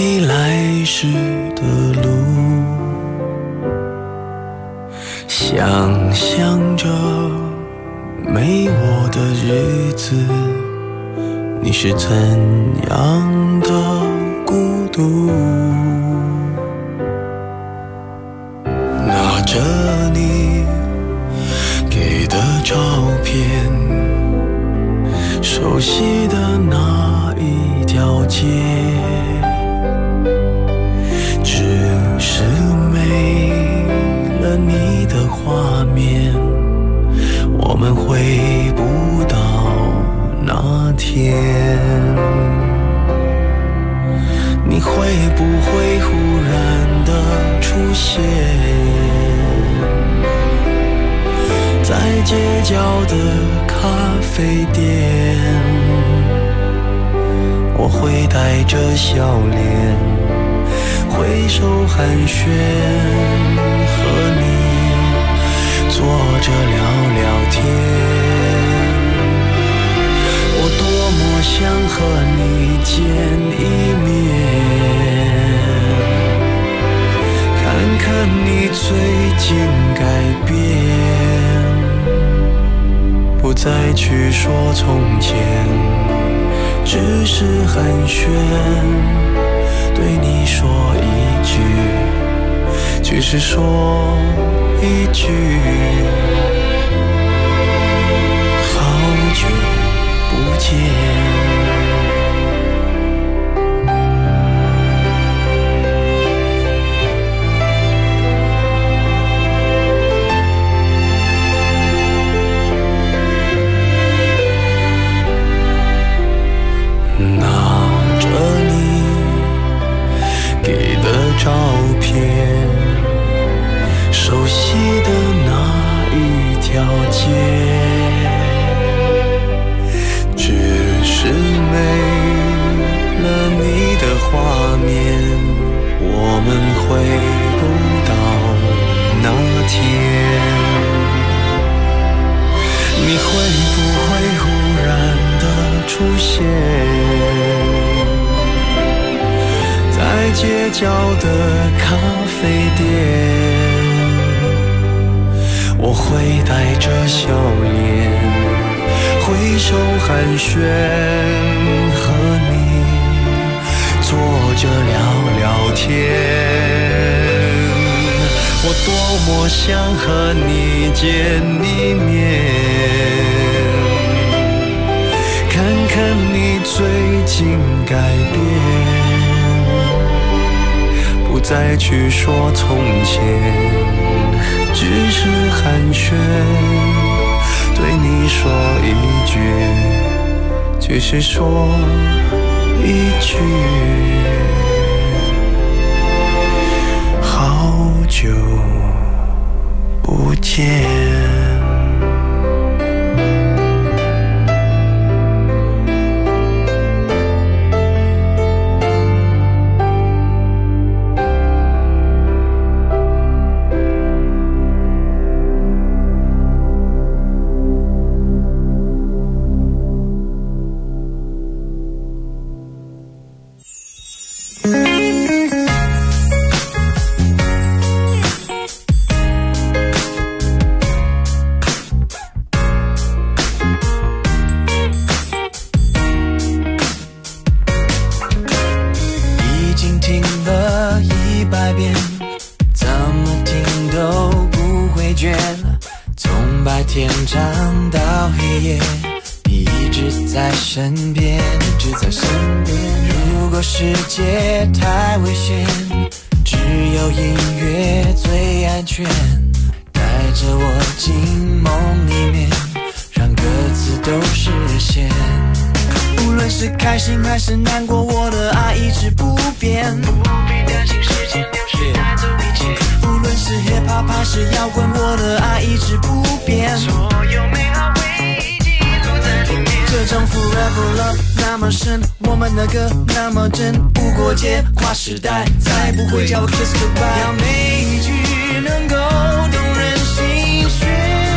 起来时的路，想象着没我的日子，你是怎样的孤独？拿着你给的照片，熟悉的那一条街，只是没了你的画面，我们回不到那天。你会不会忽然的出现在街角的咖啡店？我会带着笑脸挥手寒暄，和你坐着聊聊天。我多么想和你见一面，看看你最近改变，不再去说从前，只是寒暄，对你说一句，只是说一句，好久不见。照片，熟悉的那一条街，只是没了你的画面，我们回不到那天。你会不会忽然的出现在街角的咖啡店？我会带着笑脸挥手寒暄，和你坐着聊聊天。我多么想和你见一面，看看你最近改变，不再去说从前，只是寒暄，对你说一句，只是说一句，好久不见。世界太危险，只有音乐最安全，带着我进梦里面，让歌词都实现。无论是开心还是难过，我的爱一直不变，不必担心时间流逝带走一切。无论是 hip hop 还是摇滚，我的爱一直不变，所有美好回忆记录在里面。这种 forever love 那么深，我们的歌那么真，无国界跨时代，再不会叫我 kiss goodbye。要每一句能够动人心弦，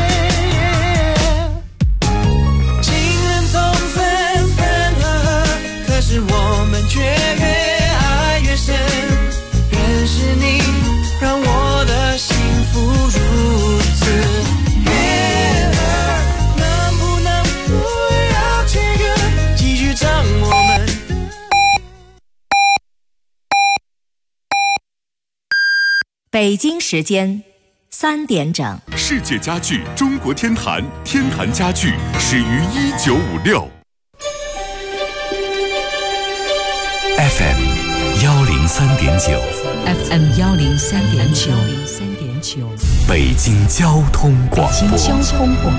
情人总分分合合，可是我们却越爱越深。 北京时间3点整。 世界家具中国天坛，天坛家具始于1956。 FM 103.9 FM 103.9 北京交通广播。 北京交通广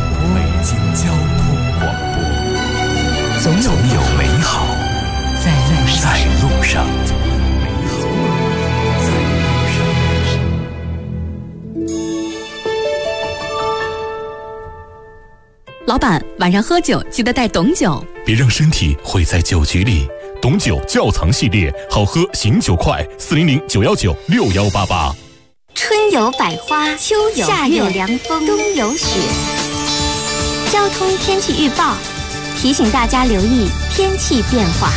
播。总有美好在路上。 老板，晚上喝酒记得带董酒， 别让身体毁在酒局里。董酒窖藏系列，好喝醒酒快，400-919-6188。 春有百花，秋有夏有凉风，冬有雪。交通天气预报提醒大家留意天气变化。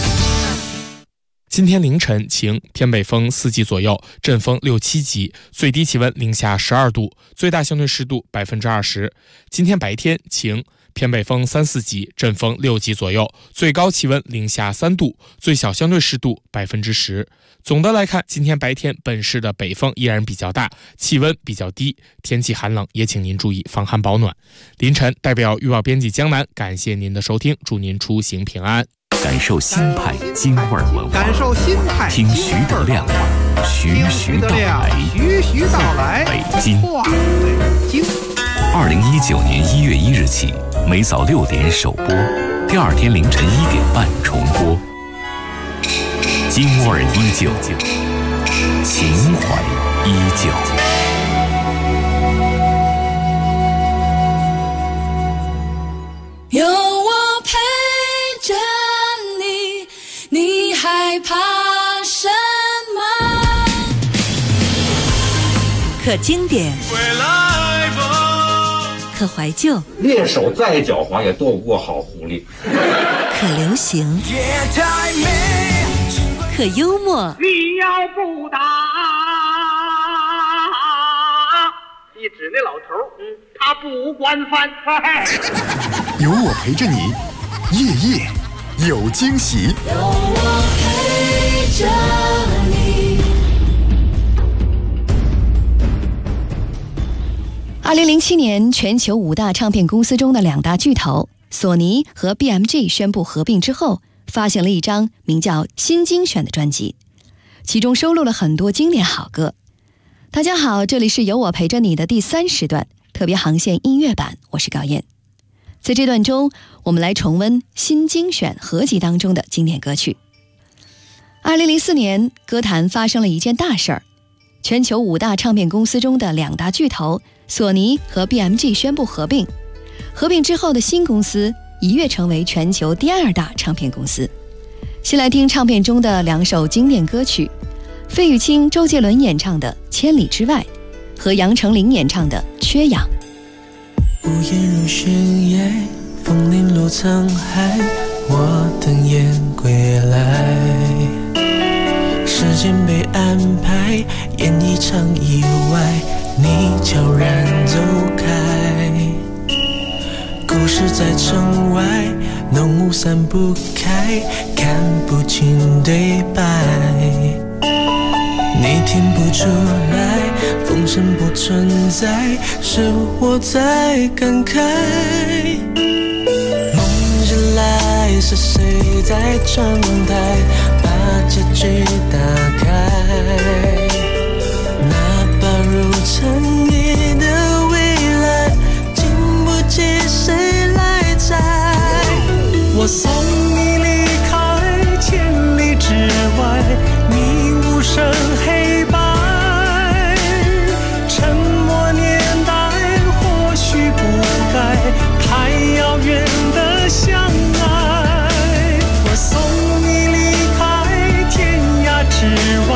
今天凌晨晴，偏北风4级左右，阵风6、7级，最低气温零下12度，最大相对湿度20%。今天白天晴，偏北风3、4级，阵风6级左右，最高气温零下3度，最小相对湿度10%。总的来看，今天白天本市的北风依然比较大，气温比较低，天气寒冷，也请您注意防寒保暖。凌晨代表预报编辑江南，感谢您的收听，祝您出行平安。 感受新派京味文化， 感受新派， 听徐德亮徐到来，北京。2019年1月1日起，每早6点首播，第二天凌晨1点半重播。京味依旧，情怀依旧。 有我陪着你，你害怕什么？ 可经典，可怀旧， 猎手再狡猾也斗不过好狐狸。 可流行，可幽默。 你要不打，一指那老头，他不惯犯。 有我陪着你，夜夜有惊喜。 有我陪着你。 2007年，全球5大唱片公司中的2大巨头索尼和 BMG 宣布合并之后，发行了一张名叫《新精选》的专辑，其中收录了很多经典好歌。大家好，这里是有我陪着你的第3时段特别航线音乐版，我是高燕。在这段中，我们来重温《新精选》合集当中的经典歌曲。2004年，歌坛发生了一件大事儿，全球5大唱片公司中的2大巨头索尼和 BMG 宣布合并。合并之后的新公司一跃成为全球第2大唱片公司。先来听唱片中的2首经典歌曲，费玉清、周杰伦演唱的《千里之外》和杨丞琳演唱的《缺氧》。 无言如悬崖，风铃落沧海，我等雁归来。时间被安排，演一场意外，你悄然走开。故事在城外，浓雾散不开，看不清对白。你听不出来，风声不存在，是我在感慨。梦醒来，是谁在窗台把结局打开？那把如尘埃的未来，经不起谁来摘。我送你离开千里之外，你无声黑白，沉默年代或许不该太遥远的相爱。我送你离开天涯之外，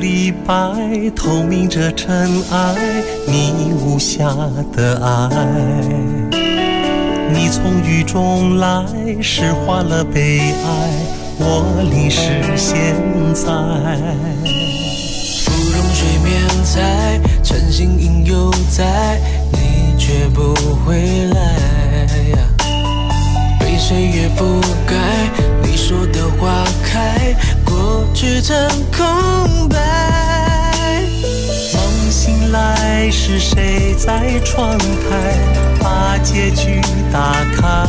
里白，透明着尘埃，你无瑕的爱。你从雨中来，释化了悲哀，我淋湿现在。 芙蓉水面在，晨星影犹在，你却不回来。被岁月覆盖，你说的花开，过去成空白。梦醒来是谁在窗台把结局打开？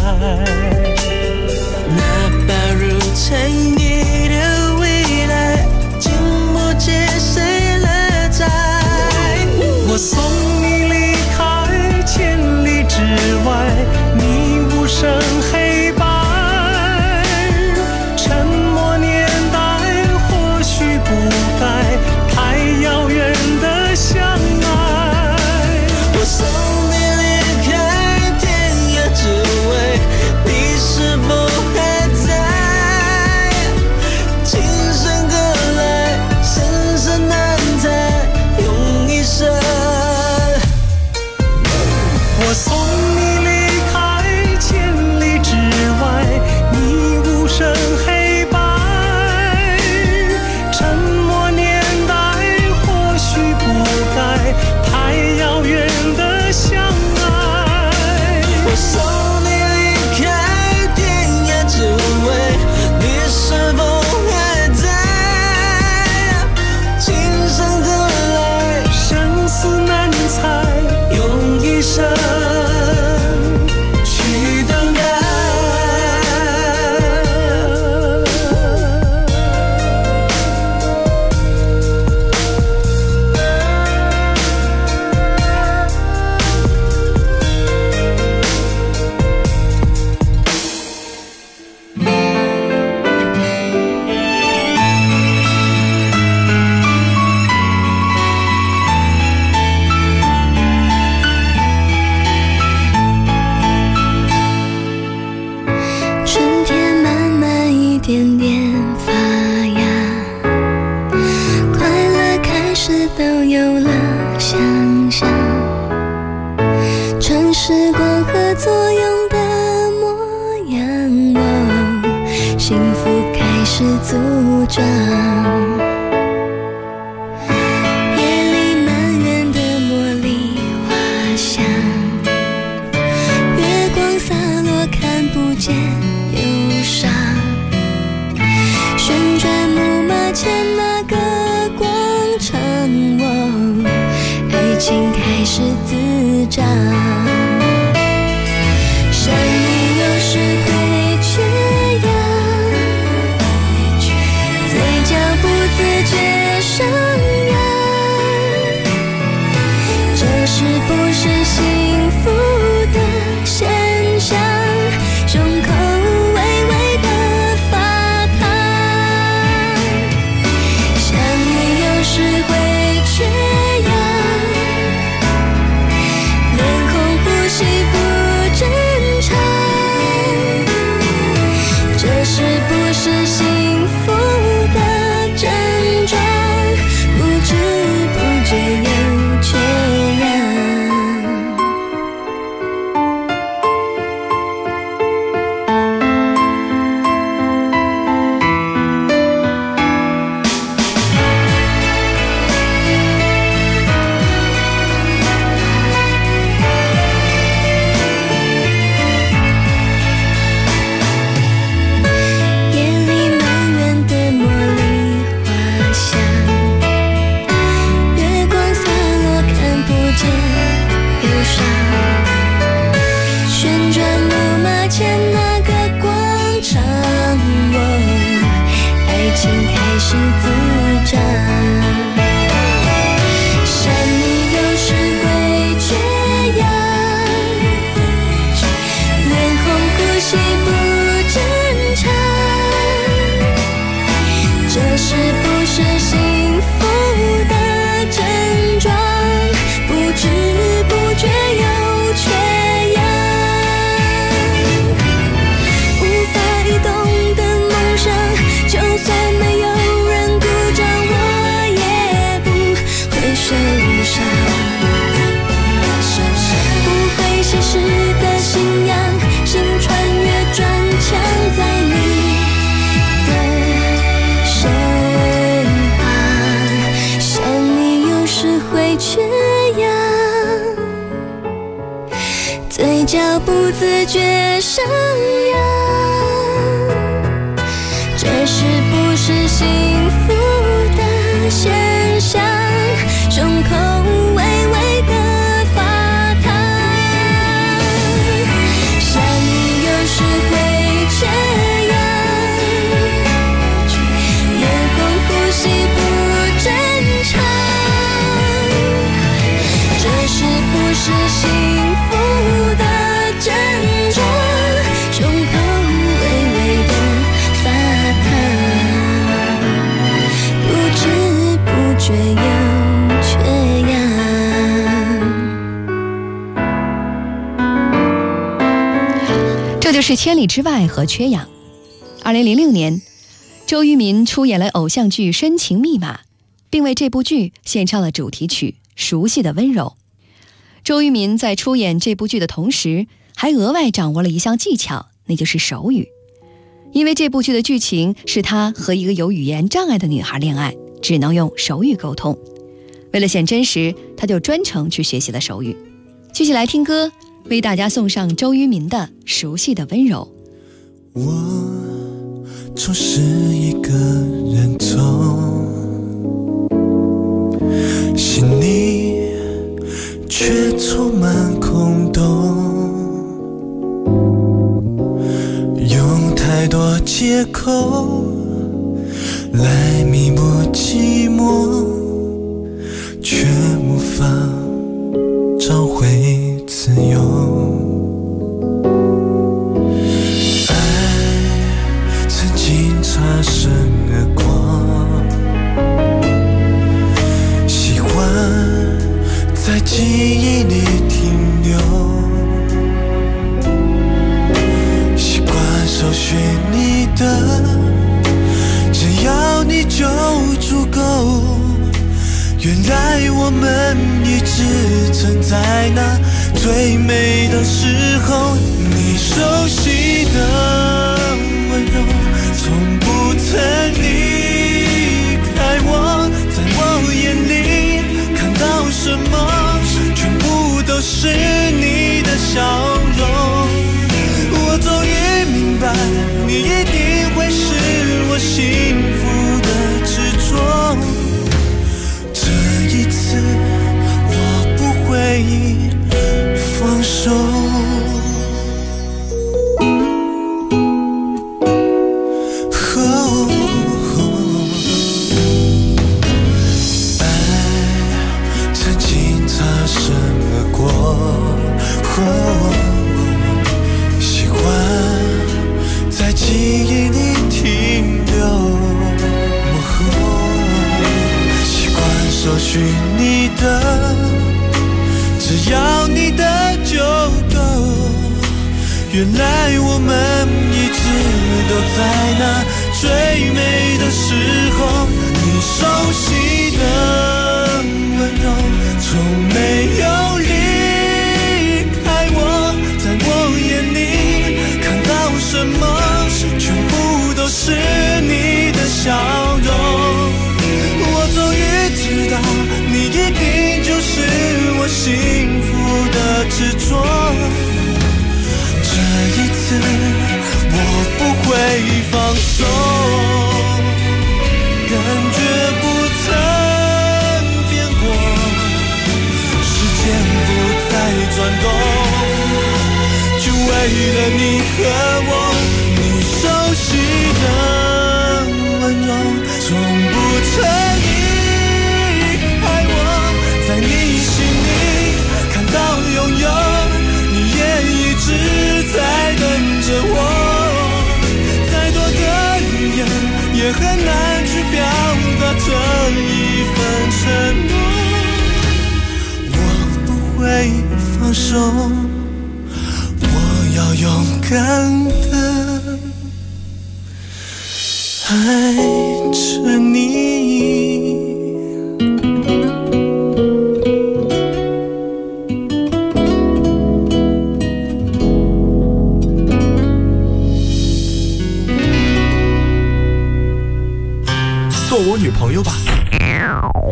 哪怕如尘埃的未来，经不起谁来摘。我送你离开千里之外，你无声黑白。沉默年代或许不该太遥远的相爱。我送你离开天涯之外，你是否还在？情深隔来，深深难猜，用一生。我送你离开千里之外，你无声黑白。沉默年代或许不该太遥远的相爱。我送你离开天涯之外，你是否还在？情深隔来，生死难猜，用一生去等待。 春天慢慢一点点发芽，快乐开始都有了想象，城市光合作用的模样，幸福开始组装。夜里满园的茉莉花香，月光洒落看不见忧伤，旋转木马前那个广场，爱情开始滋长。想你有时会缺氧，嘴角不自觉上扬，这是不是幸福的现象？胸口微微的发烫，想你有时会缺氧，脸红呼吸不正常，这是不是幸福的症状？不知不觉又缺氧。 受伤，不会消失的信仰，心穿越转墙在你的身旁，想你有时会缺氧，嘴角不自觉上扬，这是不是幸福的现象？胸口微微的发烫，想你有时会缺氧，眼红呼吸不正常，这是不是幸福的症状？胸口微微的发烫，不知不觉又缺氧。 这就是《千里之外》和《缺氧》。2006年，周渝民出演了偶像剧《深情密码》，并为这部剧献唱了主题曲《熟悉的温柔》。周渝民在出演这部剧的同时，还额外掌握了一项技巧，那就是手语。因为这部剧的剧情是他和一个有语言障碍的女孩恋爱，只能用手语沟通。为了显真实，他就专程去学习了手语。继续来听歌，为大家送上周渝民的《熟悉的温柔》。 我总是一个人走，心里却充满空洞，用太多借口来弥补寂寞，却无法找回自由。爱曾经擦身而过，喜欢在记忆里停留，习惯搜寻你的，只要你就足够。原来我们一直曾在那最美的时候，你熟悉的温柔从不曾离开我，在我眼里看到什么，全部都是你的笑容。我终于明白，你一定会是我幸福的执着。这一次我不会放手。爱曾经擦身而过，喜欢在记忆里停留，搜寻你的，只要你的就够。原来我们一直都在那最美的时候，你熟悉的温柔从没有离开我，在我眼里看到什么，全部都是你的笑容。知道你一定就是我幸福的执着，这一次我不会放手，感觉不曾变过，时间不再转动，就为了你和我，你熟悉的温柔从不曾在你心里看到拥有，你也一直在等着我，再多的语言也很难去表达这一份承诺。我不会放手，我要勇敢的爱着你。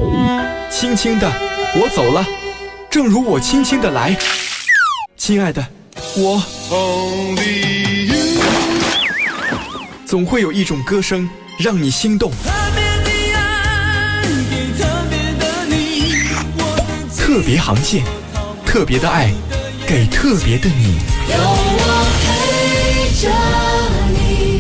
轻轻的，我走了，正如我轻轻的来。亲爱的，我总会有一种歌声让你心动。特别航线，特别的爱，给特别的你。 有我陪着你。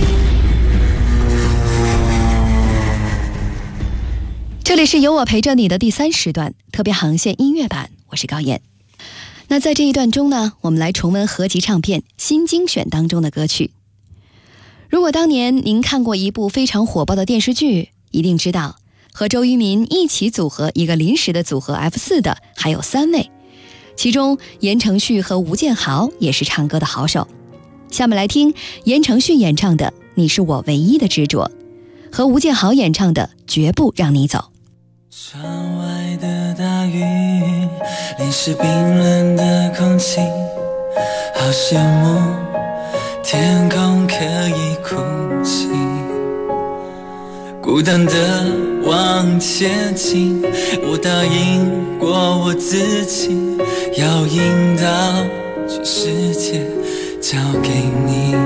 这里是有我陪着你的第3时段特别航线音乐版，我是高燕。那在这一段中呢，我们来重温合集唱片新精选当中的歌曲。如果当年您看过一部非常火爆的电视剧，一定知道和周渝民一起组合一个临时的组合 F4 的还有3位，其中言承旭和吴建豪也是唱歌的好手。下面来听言承旭演唱的《你是我唯一的执着》，和吴建豪演唱的《绝不让你走》。 窗外的大雨淋湿冰冷的空气，好羡慕天空可以哭泣，孤单的往前进，我答应过我自己，要引导全世界交给你。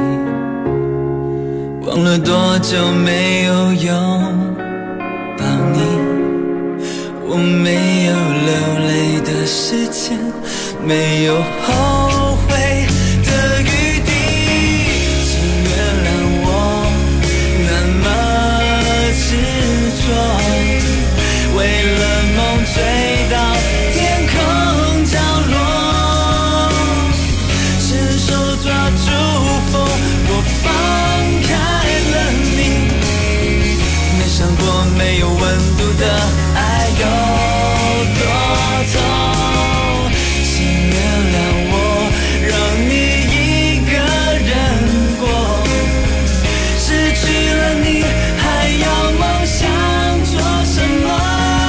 忘了多久没有拥抱你，我没有流泪的时间，没有后悔的余地，请原谅我那么执着，为了梦追到天空角落，伸手抓住风，我放开了你，没想过没有温度的爱有多痛，请原谅我让你一个人过，失去了你还要梦想做什么，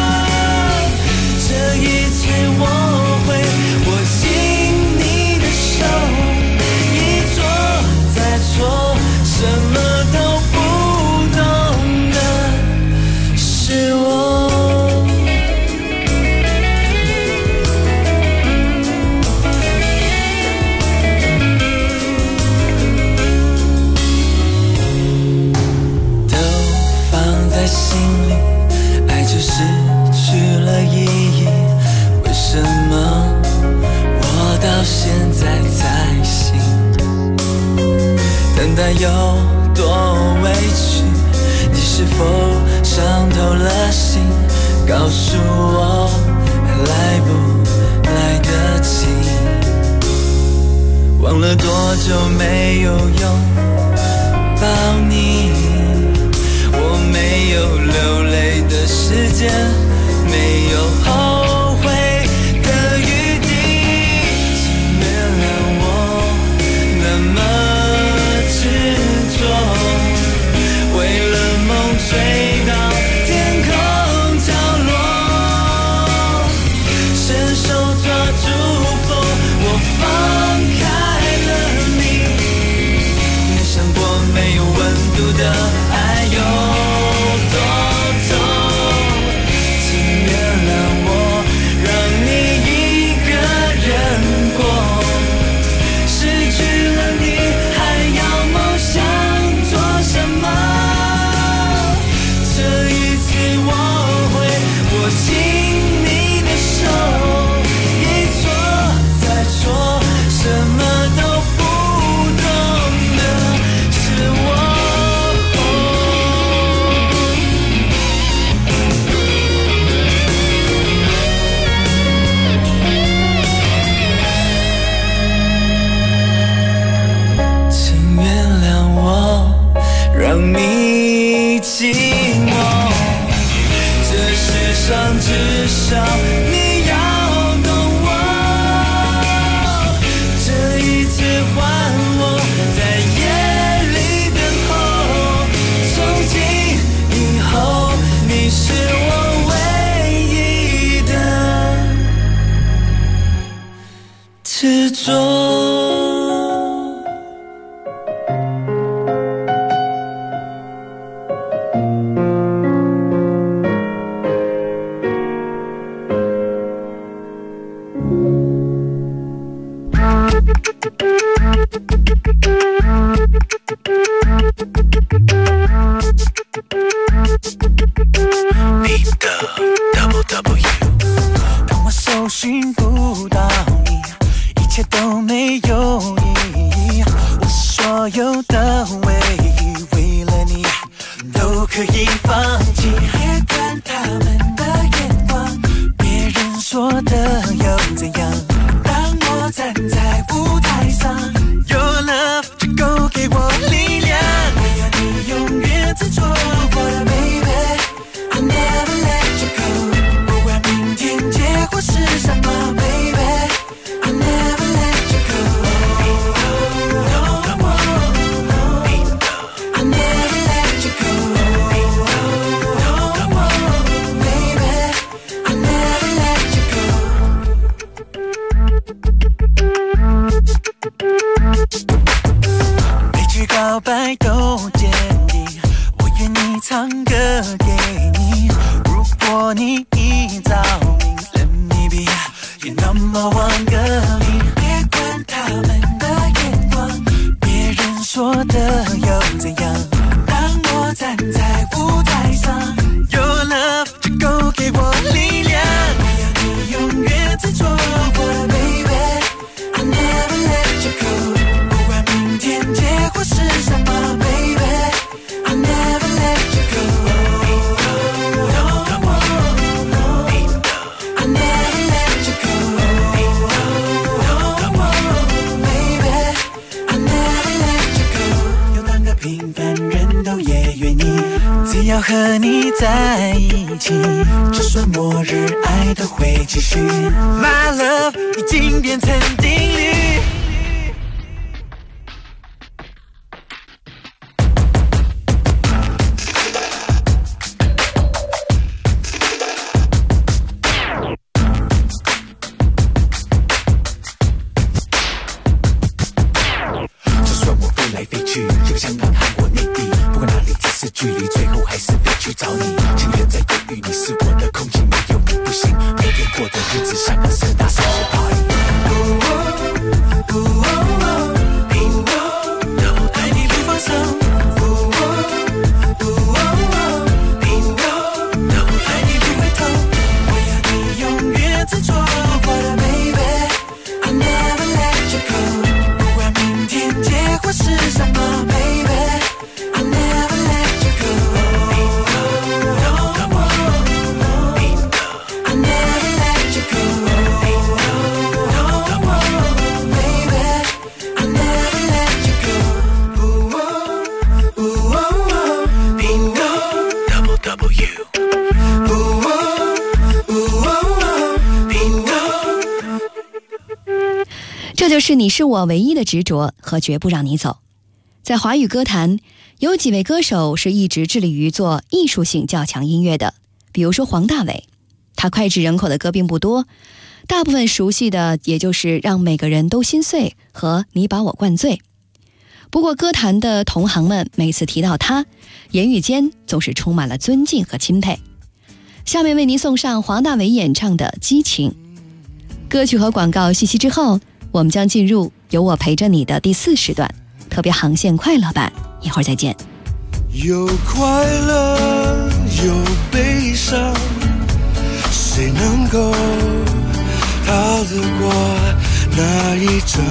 这一次我会握紧你的手，一错再错，什么都不懂的是我。心里爱就失去了意义，为什么我到现在才醒？等待有多委屈，你是否伤透了心？告诉我还来不来得及？忘了多久没有拥抱你，我没有流泪的时间，没有后悔的余地，请原谅我那么执着，为了梦追到天空角落，伸手抓住风，我放开了你，没想过没有温度的爱有多痛，请原谅我让你一个人过，失去了你还要梦想做什么，这一次我会握紧你的手，一错再错，什么都不懂的是我。让你寂寞，这世上至少你要懂我，这一次换我在夜里等候，从今以后你是我唯一的执着。 寻不到你，一切都没有意义。我所有的唯一，为了你都可以放弃。别管他们的眼光，别人说的又怎样？当我站在舞台上 ，Your love 就够给我力量。我要你永远执着我的 baby，I never let you go。不管明天结果是什么 ，baby，I never let you go。I never let you go。Baby，I never let you go。每句告白都坚定，我愿意唱歌给你。如果你已着迷 ，Let me be your number one 歌迷。别管他们的眼光，别人说的又怎样？当我站在舞台上 ，Your love 就够给我力量。我要你永远执着我的 baby，I never let you go。不管明天结果是什么 ，baby，I never let you go。I never let you go。Baby，I never let you go。就当个平凡人都也愿意，只要和你在一起，就算末日爱都会继续。My love 已经变成定律。就算我飞来飞去，这个香港、韩国、内地，不管哪里，只是距离，最后还是飞去找你。情人在犹豫，你是我的空气，没有你不行。每天过的日子像个盛大生日 party。爱你不放手。爱你不回头。我要你永远执着我的 baby，I never let you go。不管明天结果是什么 ，baby，I never let you go。I never let you go。Baby，I never let you go。Bingo，double double you。Bingo。 这就是你是我唯一的执着和绝不让你走。在华语歌坛，有几位歌手是一直致力于做艺术性较强音乐的，比如说黄大炜，他脍炙人口的歌并不多，大部分熟悉的也就是让每个人都心碎和你把我灌醉。不过歌坛的同行们每次提到他，言语间总是充满了尊敬和钦佩。下面为您送上黄大炜演唱的《激情》。歌曲和广告信息之后，我们将进入有我陪着你的第4时段，特别航线快乐版，一会儿再见。 有快乐，有悲伤，谁能够逃得过那一场？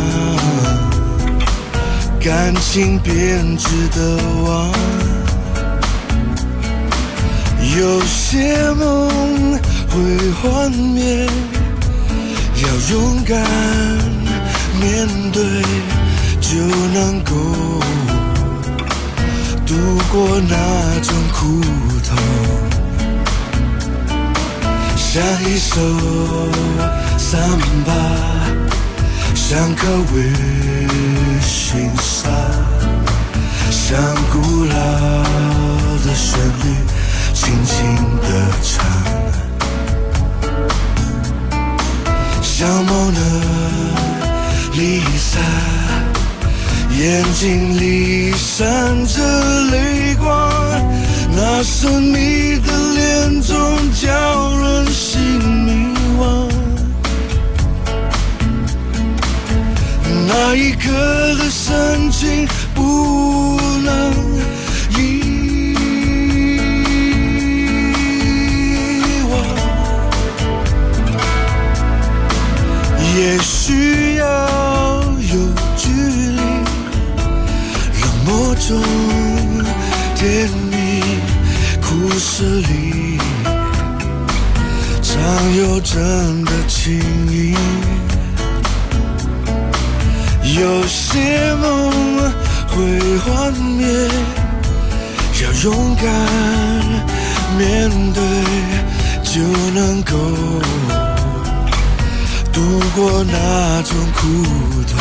感情变值得忘，有些梦会幻灭，要勇敢面对，就能够度过那种苦痛。像一首桑巴，像颗微寻沙，像古老的旋律，轻轻地唱。像蒙娜丽莎，眼睛里闪着泪光，那神秘的脸总叫人心迷惘。那一刻的深情不能遗忘。 常有真的情谊。有些梦会幻灭，要勇敢面对，就能够度过那种苦痛。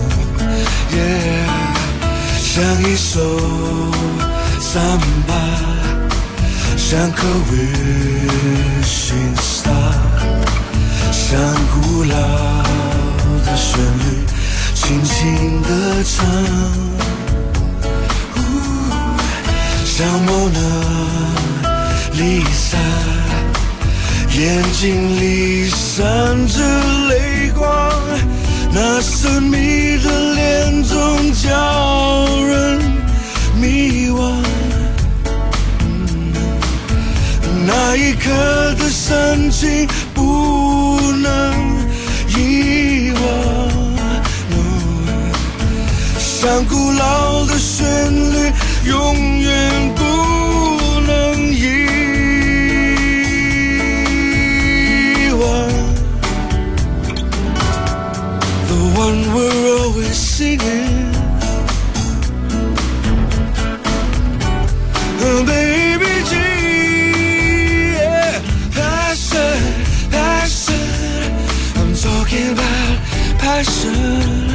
像一首桑巴，像颗 wishing star， 像古老的旋律，轻轻地唱。像蒙娜丽莎，眼睛里闪着泪光，那神秘的脸总叫人迷惘。那一刻的深情不能遗忘，像古老的旋律永远不能遗忘。 The one we're always singing, baby G, yeah. Passion, passion, I'm talking about passion.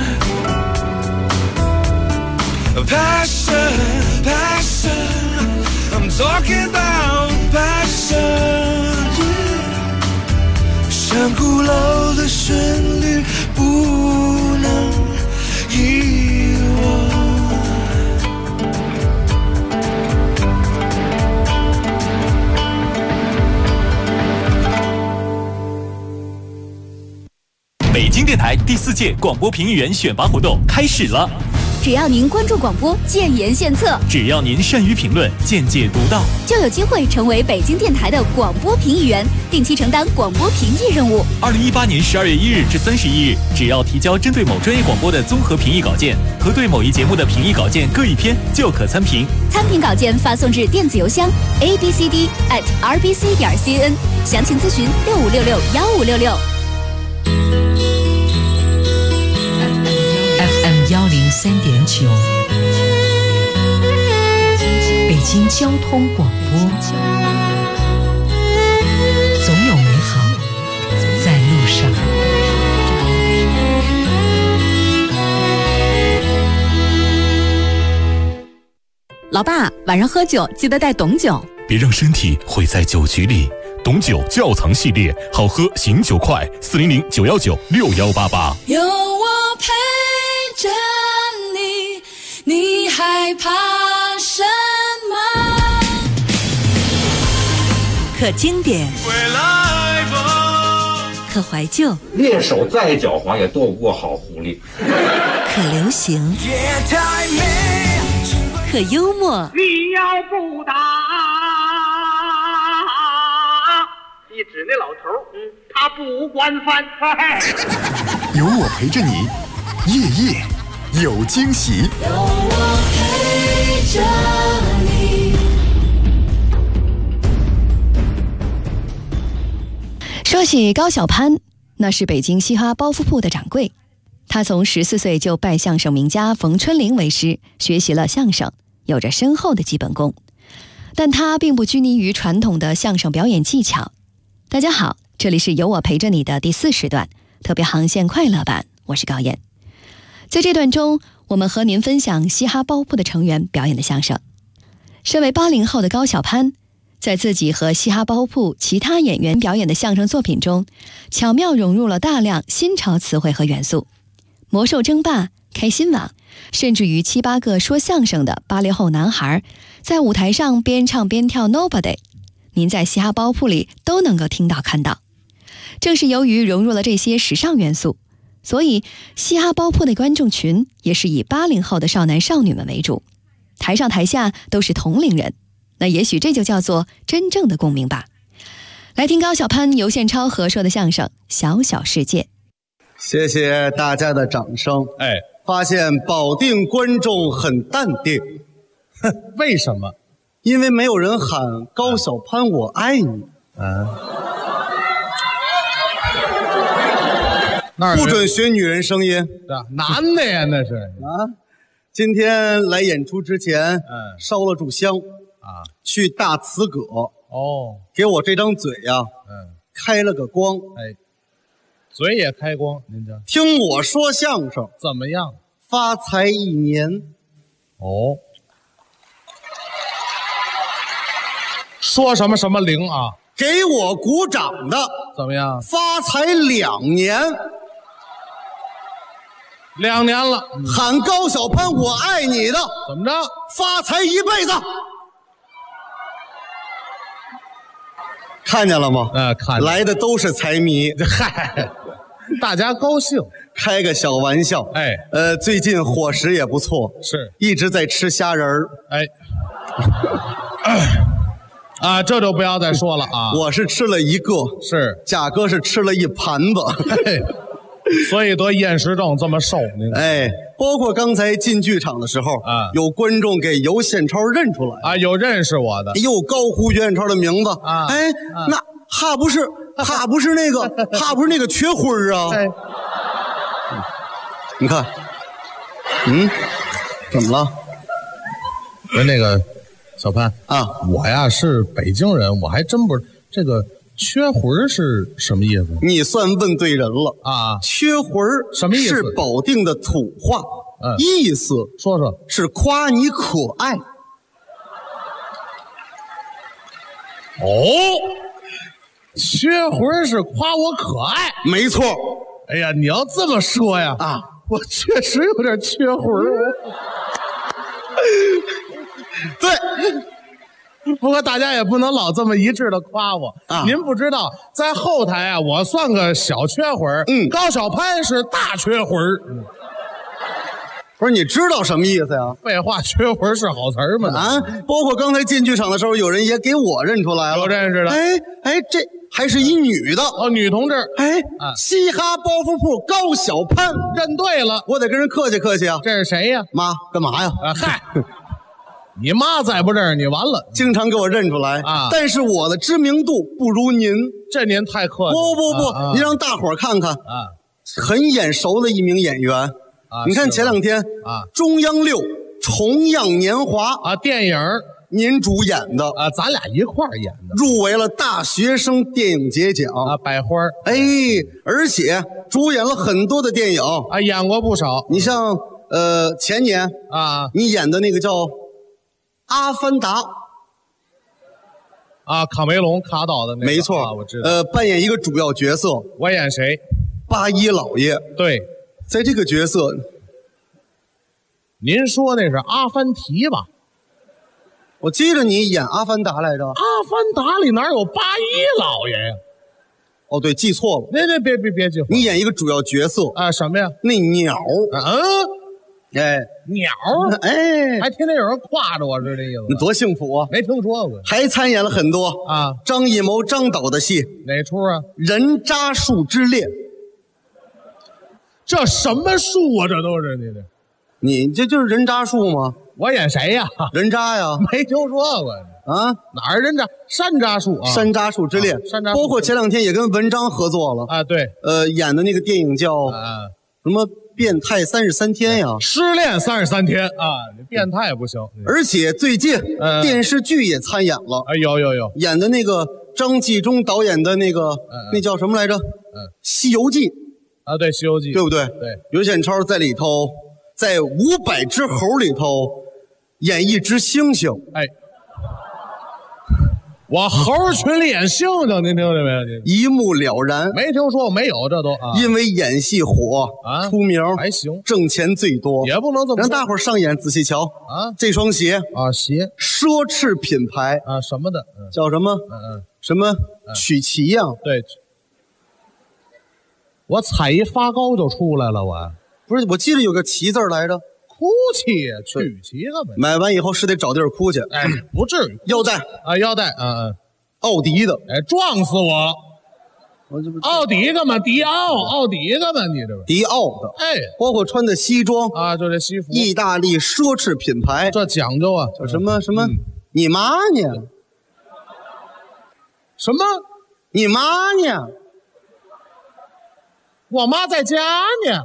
Passion, passion, I'm talking about passion. 像古老的旋律不能遗忘。 北京电台第4届广播评议员选拔活动开始了。 只要您关注广播，建言献策； 只要您善于评论，见解独到， 就有机会成为北京电台的广播评议员，定期承担广播评议任务。 2018年12月1日至31日，只要提交针对某专业广播的综合评议稿件和对某一节目的评议稿件各1篇，就可参评。 参评稿件发送至电子邮箱 abcd@rbc.cn， 详情咨询65661566。 103.9，北京交通广播，总有美好在路上。 老爸，晚上喝酒记得带董酒， 别让身体毁在酒局里。董酒窖藏系列，好喝醒酒快，400-919-6188。 有我陪着你，你害怕什么？ 可经典，可怀旧， 猎手再狡猾也斗不过好狐狸。 可流行，可幽默。 你要不打，一指那老头，他不惯犯。 有我陪着你，夜夜有惊喜。 有我陪着你。 说起高晓攀，那是北京嘻哈包袱铺的掌柜。他从14岁就拜相声名家冯春玲为师，学习了相声，有着深厚的基本功。但他并不拘泥于传统的相声表演技巧。大家好，这里是有我陪着你的第4时段，特别航线快乐版，我是高燕。在这段中，我们和您分享嘻哈包铺的成员表演的相声。身为80后的高晓攀，在自己和嘻哈包铺其他演员表演的相声作品中，巧妙融入了大量新潮词汇和元素。魔兽争霸、开心网，甚至于7、8个说相声的80后男孩，在舞台上边唱边跳 Nobody， 您在嘻哈包铺里都能够听到看到。正是由于融入了这些时尚元素，所以嘻哈包铺的观众群也是以80后的少男少女们为主，台上台下都是同龄人，那也许这就叫做真正的共鸣吧。来听高晓攀、尤宪超合说的相声《小小世界》。 谢谢大家的掌声。发现保定观众很淡定。为什么？因为没有人喊高晓攀我爱你。 不准学女人声音。 男的呀，那是啊。今天来演出之前，烧了炷香啊，去大慈阁给我这张嘴呀，开了个光。 哎，嘴也开光，您这听我说相声怎么样？ 发财1年。 哦，说什么什么灵啊？ 给我鼓掌的怎么样？ 发财2年 ，2年了。 喊高小攀我爱你的怎么着？ 发财1辈子。看见了吗？ 看见来的都是财迷。 嗨，大家高兴， 开个小玩笑。 哎， 最近伙食也不错， 是一直在吃虾仁儿。 哎。啊，这就不要再说了啊！ 我是吃了1个， 是贾哥是吃了1盘子， 所以得厌食症这么瘦。 哎，包括刚才进剧场的时候啊，有观众给尤宪超认出来啊，有认识我的， 又高呼尤宪超的名字啊！哎，那哈不是那个哈不是那个缺辉啊？ 哎， 你看，怎么了？ 那个。小潘啊， 我呀是北京人，我还真不知这个缺魂是什么意思。 你算问对人了啊！ 缺魂什么意思？ 是保定的土话，意思说说是夸你可爱。 哦，缺魂是夸我可爱， 没错。 哎呀，你要这么说呀啊， 我确实有点缺魂。 对， 不过大家也不能老这么一致的夸我啊！您不知道，在后台啊，我算个小缺魂高小攀是大缺魂不是，你知道什么意思呀？ 废话，缺魂是好词儿吗？ 啊，包括刚才进剧场的时候，有人也给我认出来了， 有认识的。 哎，这还是一女的哦，女同志。 哎，嘻哈包袱铺高小攀， 认对了， 我得跟人客气客气啊。 这是谁呀？ 妈，干嘛呀？ 嗨。你妈再不认识你完了， 经常给我认出来啊！ 但是我的知名度不如您， 这您太客气。 不，您让大伙儿看看啊，很眼熟的一名演员啊！你看前2天啊，中央6重样年华啊电影， 您主演的啊，咱俩一块儿演的， 入围了大学生电影节奖啊，百花。 哎，而且主演了很多的电影啊，演过不少。 你像前年啊， 你演的那个叫阿凡达啊，卡梅隆卡导的那个， 没错， 我知道。 扮演一个主要角色， 我演谁？ 八一老爷。 对， 在这个角色， 您说那是阿凡提吧？ 我记得你演阿凡达来着。 阿凡达里哪有八一老爷呀？ 哦，对，记错了。 那别记错。 你演一个主要角色啊？什么呀？ 那鸟。哎， 鸟， 哎， 还天天有人挎着我，是这意思？ 你多幸福啊！ 没听说过。 还参演了很多啊， 张艺谋张导的戏。 哪出啊？ 人渣树之恋。 这什么树啊？这都是你这就是人渣树吗？ 我演谁呀？ 人渣呀？ 没听说过啊？ 哪儿人渣？山楂树啊？ 山楂树之恋。 山楂。 包括前2天也跟文章合作了啊。对。 演的那个电影叫什么？变态33天呀， 失恋33天啊！你变态不行。 而且最近电视剧也参演了。 有演的那个张纪中导演的那个那叫什么来着？西游记啊，对，西游记， 对不对？ 对， 尤宪超在里头，在500只猴里头演一只猩猩。 哎。我猴群里演猩猩，您听见没？ 一目了然。 没听说，没有，这都啊。 因为演戏火啊， 出名还行， 挣钱最多， 也不能这么说。 让大伙上眼仔细瞧啊， 这双鞋啊，鞋奢侈品牌啊，什么的， 叫什么？什么曲奇呀？ 对，我踩一发糕就出来了，我不是，我记得有个奇字来着。 哭泣呀，曲奇个呗。 买完以后是得找地儿哭去。 哎，不至于。 腰带啊，腰带， 奥迪的。 哎，撞死我！ 我这不奥迪干嘛？迪奥，奥迪干嘛？你这不迪奥的。 哎， 包括穿的西装啊，就这西服， 意大利奢侈品牌， 这讲究啊， 叫什么？你妈呢？ 什么？ 你妈呢？ 我妈在家呢。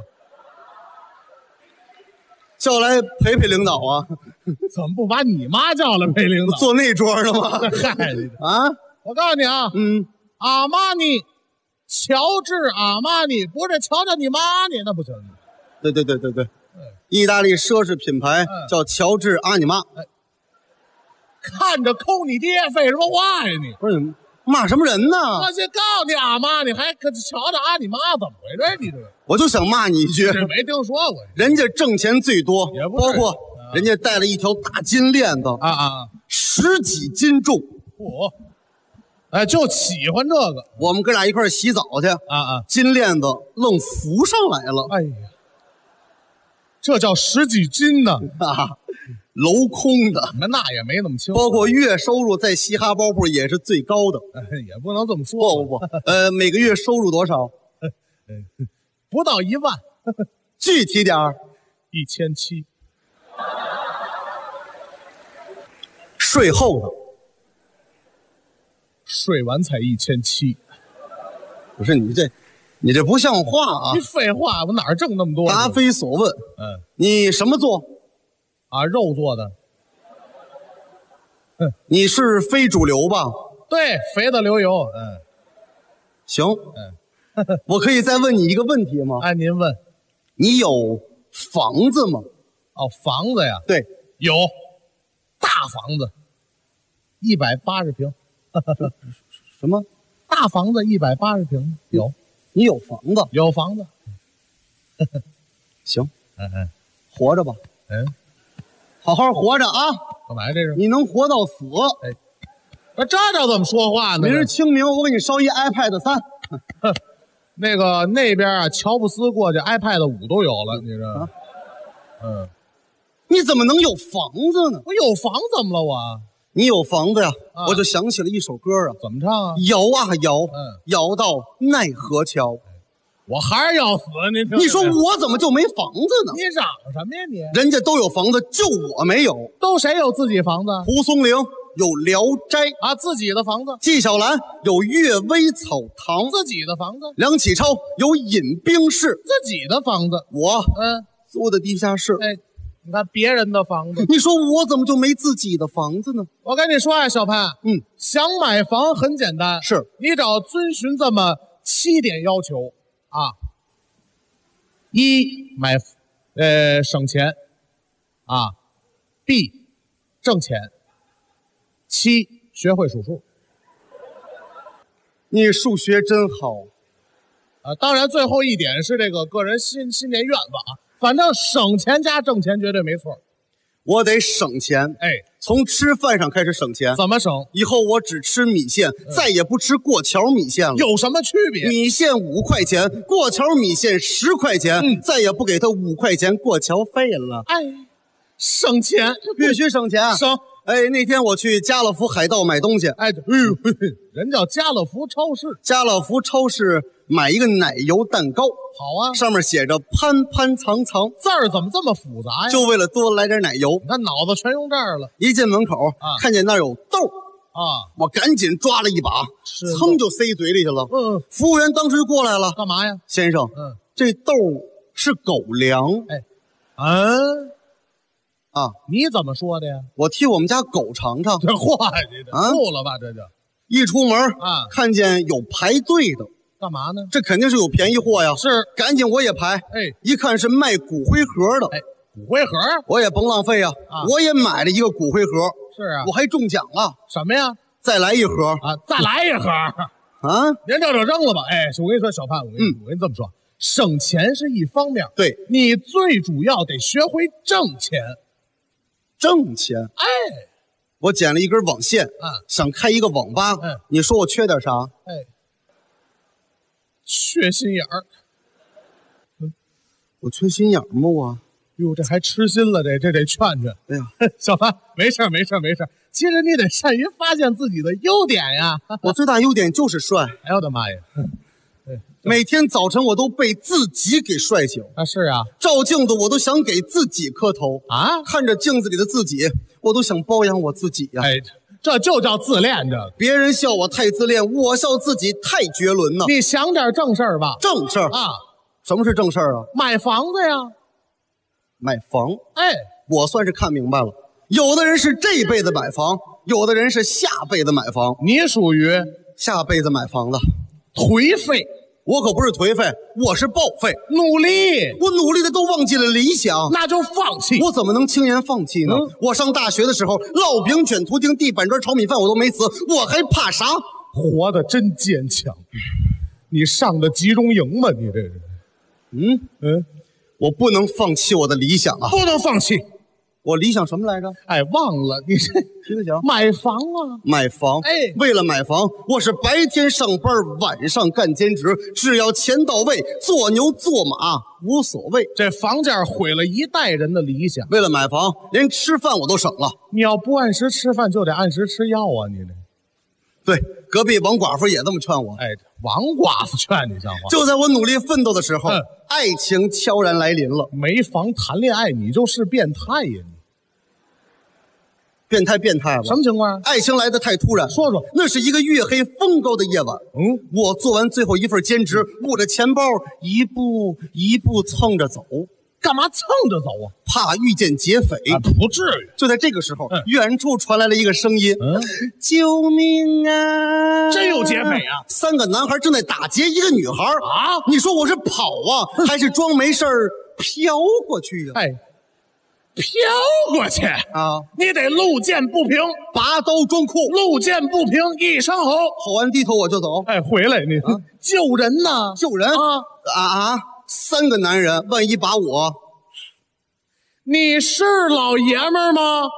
叫来陪陪领导啊？ 怎么不把你妈叫来陪领导？ 坐那桌呢吗？ 嗨啊！ 我告诉你啊，阿玛尼，乔治阿玛尼，不是瞧瞧你妈呢，那不行。 对，意大利奢侈品牌叫乔治阿你妈。 看着抠你爹，废什么话呀你？ 不是你骂什么人呢？ 我先告诉你阿妈，你还可瞧着阿你妈，怎么回事？你这个， 我就想骂你一句， 没听说过。 人家挣钱最多，包括人家带了一条大金链子10几斤重。 哎，就喜欢这个。 我们哥俩一块洗澡去金链子愣浮上来了。 哎呀，这叫10几斤呢镂空的， 那也没那么轻。 包括月收入在嘻哈包部也是最高的。 也不能这么说。 不，每个月收入多少？ 不到1万。 具体点儿 ，1700。 税后的， 税完才1700。 不是你这不像话啊！ 你废话，我哪儿挣那么多？ 答非所问。你什么做？ 肉做的。 你是非主流吧？ 对，肥的流油。 行。我可以再问你一个问题吗？ 您问。 你有房子吗？ 房子呀？ 对， 有。大房子，180平。 什么？ 大房子180平？有。 你有房子？ 有房子。 行。活着吧。好好活着啊！ 干嘛呀？这是？ 你能活到死。 这叫怎么说话呢？ 明儿清明我给你烧一 iPad 3。 那边乔布斯过去 iPad 5都有了，你这。 你怎么能有房子呢？ 我有房怎么了我？ 你有房子呀，我就想起了一首歌啊。 怎么唱啊？ 摇啊摇，摇到奈何桥。 我还是要死， 你说我怎么就没房子呢？ 你嚷什么呀你？ 人家都有房子，就我没有。 都谁有自己房子？ 蒲松龄有聊斋自己的房子。 纪晓岚有阅微草堂， 自己的房子。 梁启超有饮冰室， 自己的房子。 我租的地下室。 你看别人的房子， 你说我怎么就没自己的房子呢？ 我跟你说啊，小潘，想买房很简单， 是你只要遵循这么7点要求：1买省钱，B 挣钱，7学会数数。 你数学真好当然最后一点是这个个人新年愿望反正省钱加挣钱绝对没错。 我得省钱，从吃饭上开始省钱。 怎么省？ 以后我只吃米线，再也不吃过桥米线了。 有什么区别？ 米线5块钱，过桥米线10块钱，再也不给他5块钱过桥费了。 省钱必须省钱。 省。 那天我去家乐福海盗买东西， 人叫家乐福超市。 家乐福超市买一个奶油蛋糕， 好啊， 上面写着潘潘藏藏， 字儿怎么这么复杂呀？ 就为了多来点奶油。 你看脑子全用这儿了。 一进门口看见那儿有豆我赶紧抓了一把，噌就塞嘴里去了。服务员当时就过来了， 干嘛呀？ 先生，这豆是狗粮。 你怎么说的呀？ 我替我们家狗尝尝。 这话你吐了吧？这就一出门看见有排队的， 干嘛呢？ 这肯定是有便宜货呀。 是， 赶紧我也排。一看是卖骨灰盒的。 骨灰盒， 我也甭浪费呀，我也买了一个骨灰盒。 是啊， 我还中奖了。 什么呀？ 再来一盒再来一盒您这就扔了吧。我跟你说，小潘，我跟你这么说，省钱是一方面， 对， 你最主要得学会挣钱。 挣钱，我捡了一根网线，想开一个网吧，你说我缺点啥？ 缺心眼儿。 我缺心眼儿吗？我， 哟，这还痴心了，这得劝劝。 哎呀， 小潘，没事。其实你得善于发现自己的优点呀。 我最大优点就是帅。 哎呦我的妈呀！ 每天早晨我都被自己给帅醒是啊， 照镜子我都想给自己磕头看着镜子里的自己，我都想包养我自己呀。 这就叫自恋。这别人笑我太自恋，我笑自己太绝伦呢。 你想点正事儿吧。 正事儿什么是正事儿啊？ 买房子呀。 买房？ 哎， 我算是看明白了，有的人是这辈子买房，有的人是下辈子买房。 你属于下辈子买房的， 颓废。 我可不是颓废，我是报废， 努力。 我努力的都忘记了理想， 那就放弃。 我怎么能轻言放弃呢？我上大学的时候，烙饼卷图钉地板砖炒米饭我都没死，我还怕啥？ 活得真坚强。你上的集中营吗？你这是？ 我不能放弃我的理想啊！ 不能放弃。 我理想什么来着？ 哎，忘了。你这听得讲？ 买房啊！ 买房。 哎， 为了买房，我是白天上班，晚上干兼职，只要钱到位，做牛做马无所谓。 这房价毁了一代人的理想。 为了买房，连吃饭我都省了。 你要不按时吃饭，就得按时吃药啊！你这。 对，隔壁王寡妇也这么劝我。 哎，王寡妇劝你像话？ 就在我努力奋斗的时候，爱情悄然来临了。 没房谈恋爱，你就是变态呀！你变态吧？ 什么情况？ 爱情来得太突然。 说说， 那是一个月黑风高的夜晚。我做完最后一份兼职，捂着钱包，一步一步蹭着走。 干嘛蹭着走啊？ 怕遇见劫匪。 不至于。 就在这个时候，远处传来了一个声音：“救命啊！” 真有劫匪啊 ！3个男孩正在打劫一个女孩啊！你说我是跑啊，还是装没事儿飘过去呀？ 哎，飘过去啊！ 你得路见不平， 拔刀装酷。 路见不平，一声吼， 吼完低头我就走。 哎，回来你救人呢？ 救人！3个男人，万一把我…… 你是老爷们儿吗？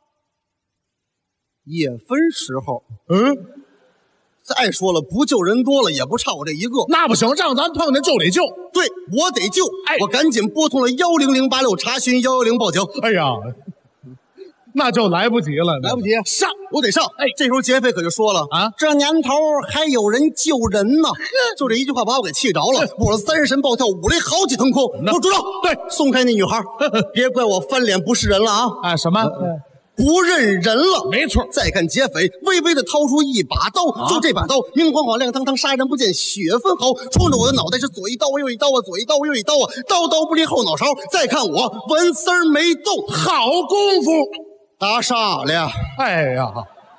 也分时候。再说了，不救人多了，也不差我这一个。 那不行，让咱碰见就得救。 对，我得救。哎，我赶紧拨通了10086查询110报警。 哎呀，那就来不及了， 来不及， 上， 我得上。哎，这时候劫匪可就说了啊，这年头还有人救人呢。就这一句话把我给气着了，我3神暴跳，5雷好几腾空。我说住手！对，松开那女孩，别怪我翻脸不是人了啊！ 啊，什么？ 不认人了。 没错。 再看劫匪，微微的掏出一把刀，就这把刀明晃晃亮堂堂，杀人不见血分毫，冲着我的脑袋是左一刀右一刀啊，左一刀右一刀啊，刀刀不离后脑勺。再看我纹丝儿没动， 好功夫， 打傻了。 哎呀，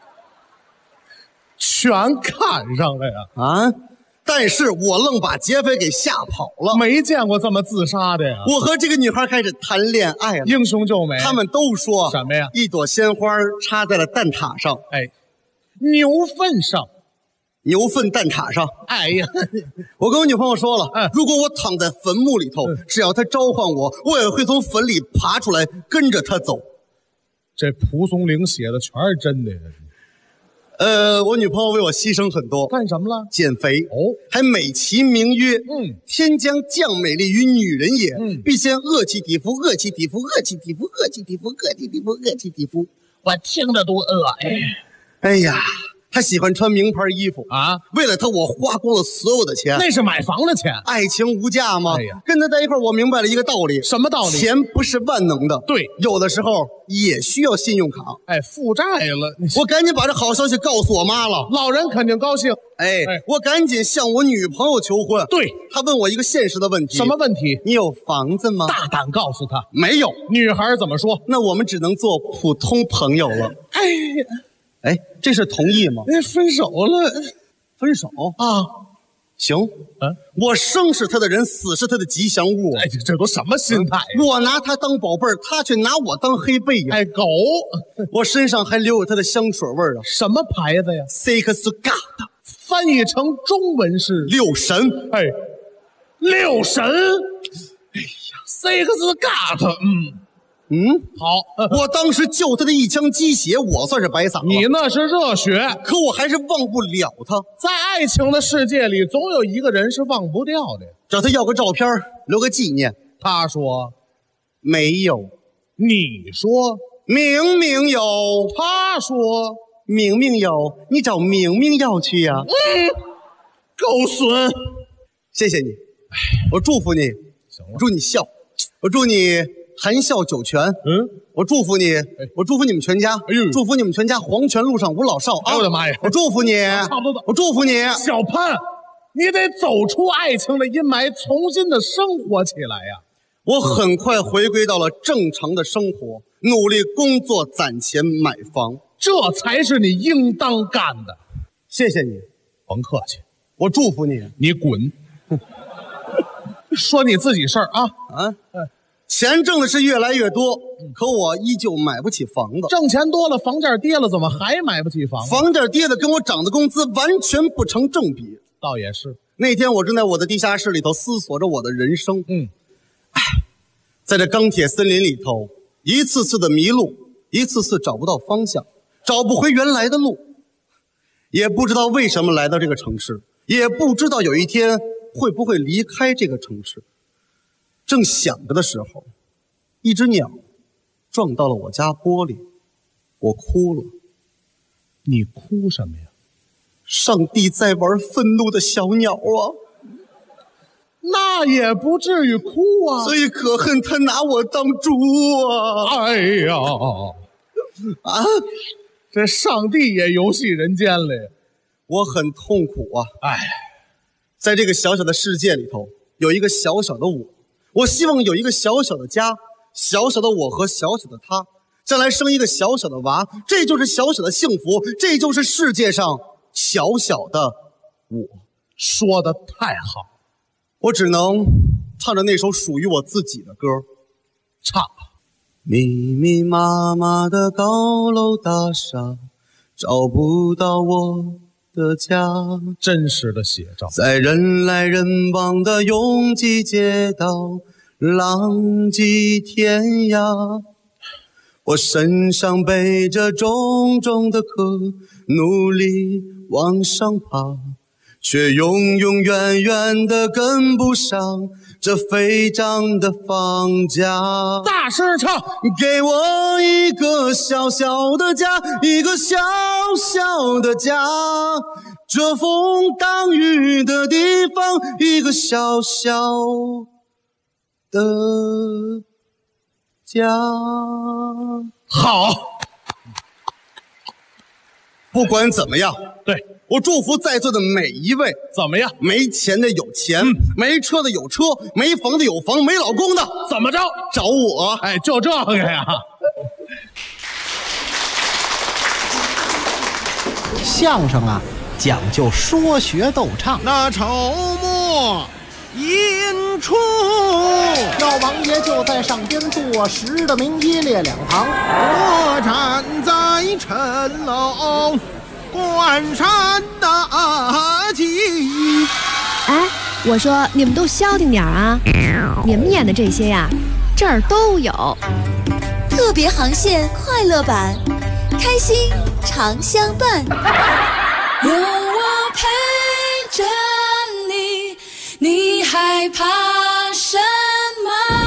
全看上了呀！ 啊！但是我愣把劫匪给吓跑了， 没见过这么自杀的呀！ 我和这个女孩开始谈恋爱了， 英雄救美。 他们都说什么呀？ 一朵鲜花插在了蛋挞上， 哎，牛粪上， 牛粪蛋挞上。 哎呀， 我跟我女朋友说了，如果我躺在坟墓里头，只要她召唤我，我也会从坟里爬出来，跟着她走。 这蒲松龄写的全是真的呀！ 我女朋友为我牺牲很多， 干什么了？ 减肥哦，还美其名曰天将降美丽于女人也，必先饿其体肤，饿其体肤，饿其体肤，饿其体肤，饿其体肤，饿其体肤。 我听着都饿呀！ 哎呀，她喜欢穿名牌衣服啊，为了她我花光了所有的钱， 那是买房的钱。 爱情无价吗？哎呀，跟她在一块儿，我明白了一个道理。 什么道理？ 钱不是万能的， 对， 有的时候也需要信用卡。 哎，负债了， 我赶紧把这好消息告诉我妈了， 老人肯定高兴。 哎，我赶紧向我女朋友求婚。 对， 她问我一个现实的问题。 什么问题？ 你有房子吗？ 大胆告诉她， 没有。 女孩怎么说？ 那我们只能做普通朋友了。 哎呀。 哎，这是同意吗？ 分手了， 分手啊？行，我生是他的人，死是他的吉祥物。 哎，这都什么心态呀？ 我拿他当宝贝儿，他却拿我当黑背呀。 哎，狗， 我身上还留有他的香水味啊。 什么牌子呀 ？Six God， 翻译成中文是六神。 哎，六神。哎呀 ，Six God，好， 我当时救他的一枪鸡血，我算是白撒了。 你那是热血， 可我还是忘不了他。 在爱情的世界里，总有一个人是忘不掉的。 找他要个照片，留个纪念。 他说没有， 你说明明有。 他说明明有，你找明明要去呀。 狗孙， 谢谢你，我祝福你，我祝你笑，我祝你谈笑九泉，我祝福你，我祝福你们全家，祝福你们全家黄泉路上无老少啊！ 我的妈呀！ 我祝福你， 差不多， 我祝福你， 小潘， 你得走出爱情的阴霾，重新的生活起来呀。 我很快回归到了正常的生活，努力工作攒钱买房， 这才是你应当干的。 谢谢你， 甭客气， 我祝福你。 你滚！说你自己事儿啊啊！钱挣的是越来越多，可我依旧买不起房子。 挣钱多了，房价跌了，怎么还买不起房子？ 房价跌的跟我涨的工资完全不成正比。 倒也是。 那天我正在我的地下室里头思索着我的人生。在这钢铁森林里头，一次次的迷路，一次次找不到方向，找不回原来的路，也不知道为什么来到这个城市，也不知道有一天会不会离开这个城市。正想着的时候，一只鸟撞到了我家玻璃，我哭了。 你哭什么呀？ 上帝在玩愤怒的小鸟啊！ 那也不至于哭啊， 最可恨他拿我当猪啊！ 哎呀， 啊， 这上帝也游戏人间了呀！ 我很痛苦啊！ 哎， 在这个小小的世界里头，有一个小小的我，我希望有一个小小的家，小小的我和小小的他，将来生一个小小的娃，这就是小小的幸福，这就是世界上小小的我。 说得太好。 我只能唱着那首属于我自己的歌， 唱吧。 密密麻麻的高楼大厦，找不到我的家。 真实的写照。 在人来人往的拥挤街道，浪迹天涯。我身上背着重重的壳，努力往上爬，却永永远远的跟不上这飞涨的房价。 大声唱， 给我一个小小的家，一个小小的家，遮风挡雨的地方，一个小小的家。 好， 不管怎么样， 对， 我祝福在座的每一位。 怎么样？ 没钱的有钱，没车的有车，没房的有房，没老公的怎么着？ 找我。 哎，就这个呀。 相声啊，讲究说学逗唱。 那筹末引出， 老王爷就在上边坐实的名一列两旁， 我站在城楼观山大景。 哎，我说你们都消停点啊！你们演的这些呀，这儿都有。 特别航线快乐版，开心常相伴。 有我陪着你，你害怕什么？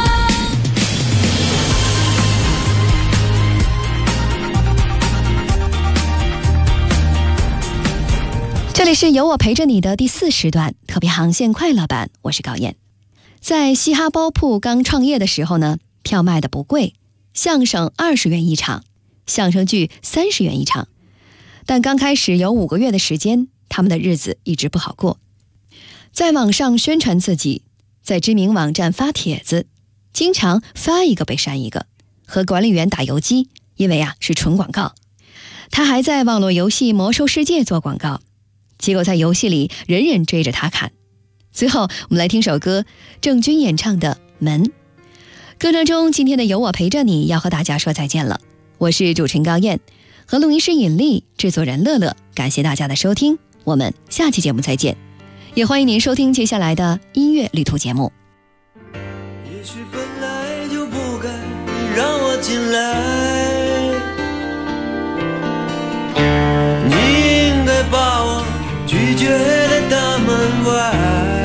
这里是有我陪着你的第4时段特别航线快乐版，我是高燕。在嘻哈包铺刚创业的时候呢，票卖的不贵，相声20元一场，相声剧30元一场。但刚开始有5个月的时间，他们的日子一直不好过。在网上宣传自己，在知名网站发帖子，经常发一个被删一个，和管理员打游击，因为是纯广告。他还在网络游戏魔兽世界做广告，结果在游戏里人人追着他看。最后我们来听首歌，郑钧演唱的《门》。歌声中，今天的有我陪着你要和大家说再见了。我是主持人高燕，和录音师尹丽，制作人乐乐，感谢大家的收听，我们下期节目再见。也欢迎您收听接下来的音乐旅途节目。 也许本来就不该让我进来，你应该把我拒绝在大门外，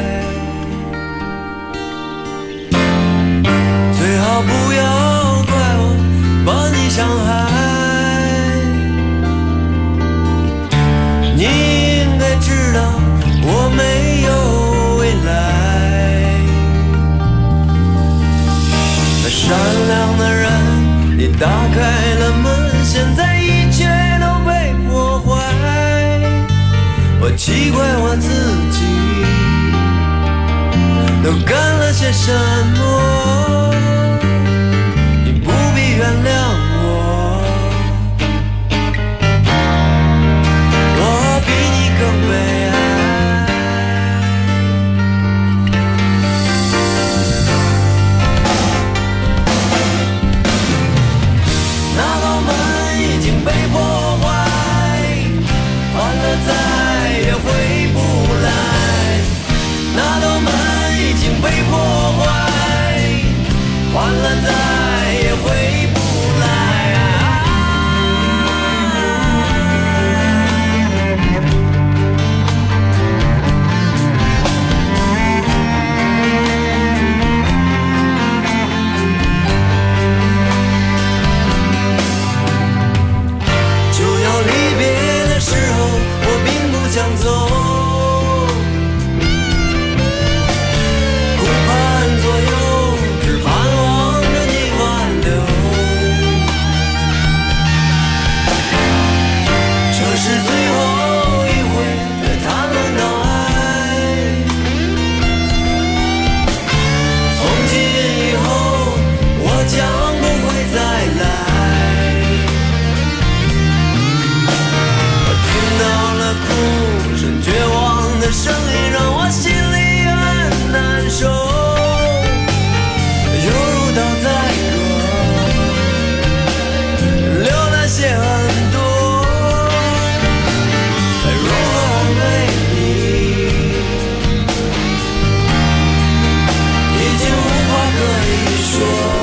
最好不要怪我把你伤害，你应该知道我没有未来。那善良的人，你打开了门，现在一切都被破坏，我奇怪我自己都干了些什么？你不必原谅我，我比你更悲哀。那道门已经被破坏，换了再也回不来。那道门已经被破坏，换了再也回不来。就要离别的时候，我并不想走。声音让我心里很难受，犹如刀在割，流了血很多，该如何安慰你？已经无话可以说。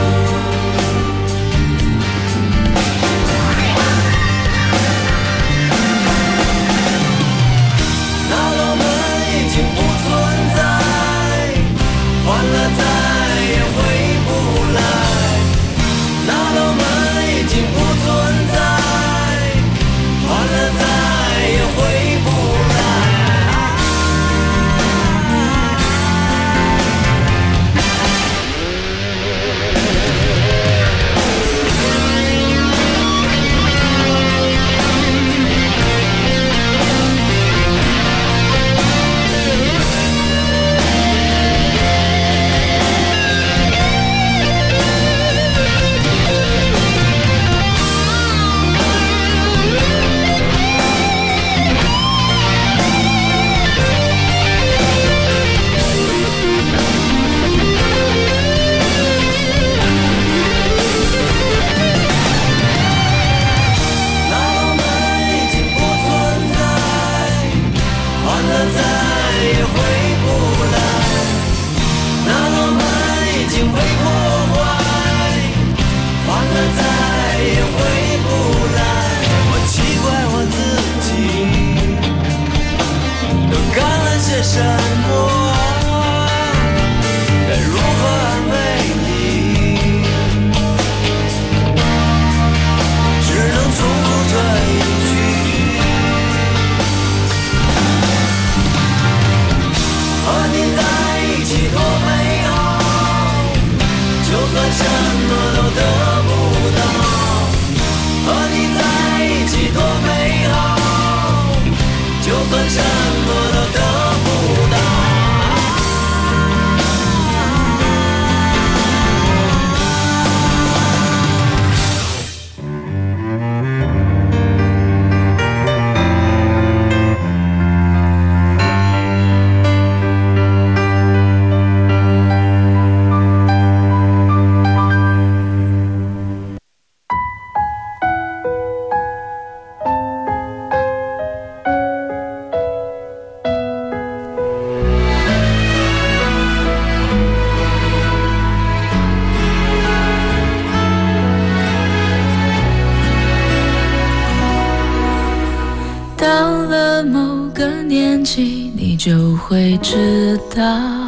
你就会知道，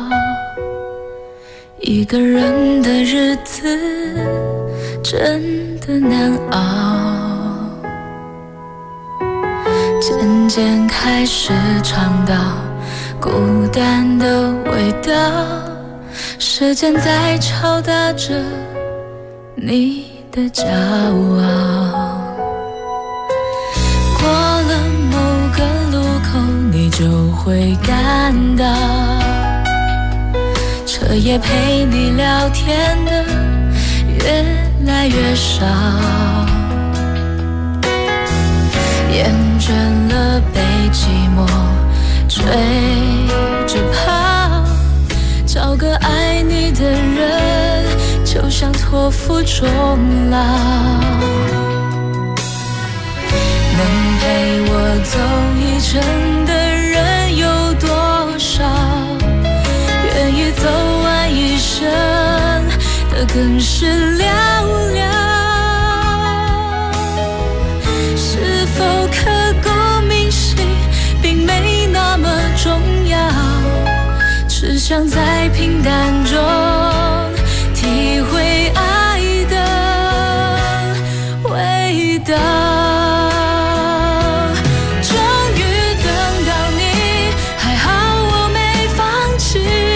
一个人的日子真的难熬，渐渐开始尝到孤单的味道，时间在敲打着你的骄傲。过了某个路口，你就会感到彻夜陪你聊天的越来越少，厌倦了被寂寞追着跑，找个爱你的人就像托付终老，能陪我走一程的人有多少，愿意走完一生的更是寥寥，是否刻骨铭心并没那么重要，只想在平淡中体会爱的味道。终于等到你，还好我没放弃，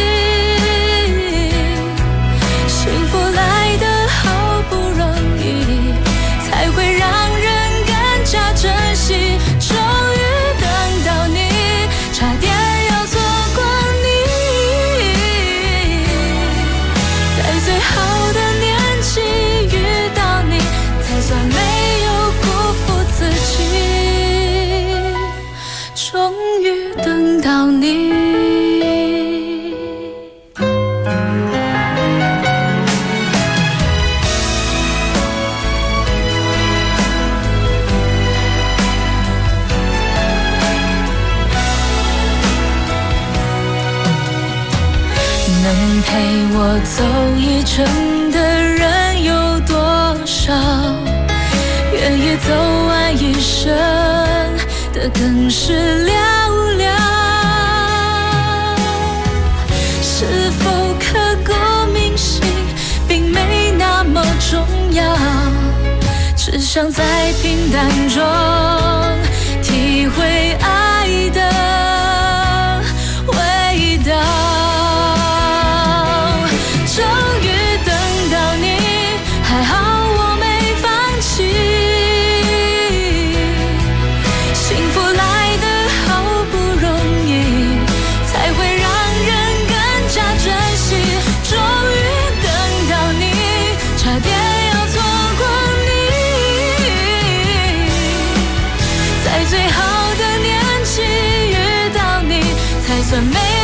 幸福来得好不容易，才会让人更加珍惜。终于等到你，差点要错过你，在最好的年纪遇到你，才算没有辜负自己。终于等到你。能陪我走一程的人有多少，愿意走完一生的更是寥寥，是否刻骨铭心并没那么重要，只想在平淡中体会爱的味道。终于等到你，还好我没放弃，幸福来得好不容易，才会让人更加珍惜。终于等到你，差点要错过你，在最好的年纪遇到你，才算没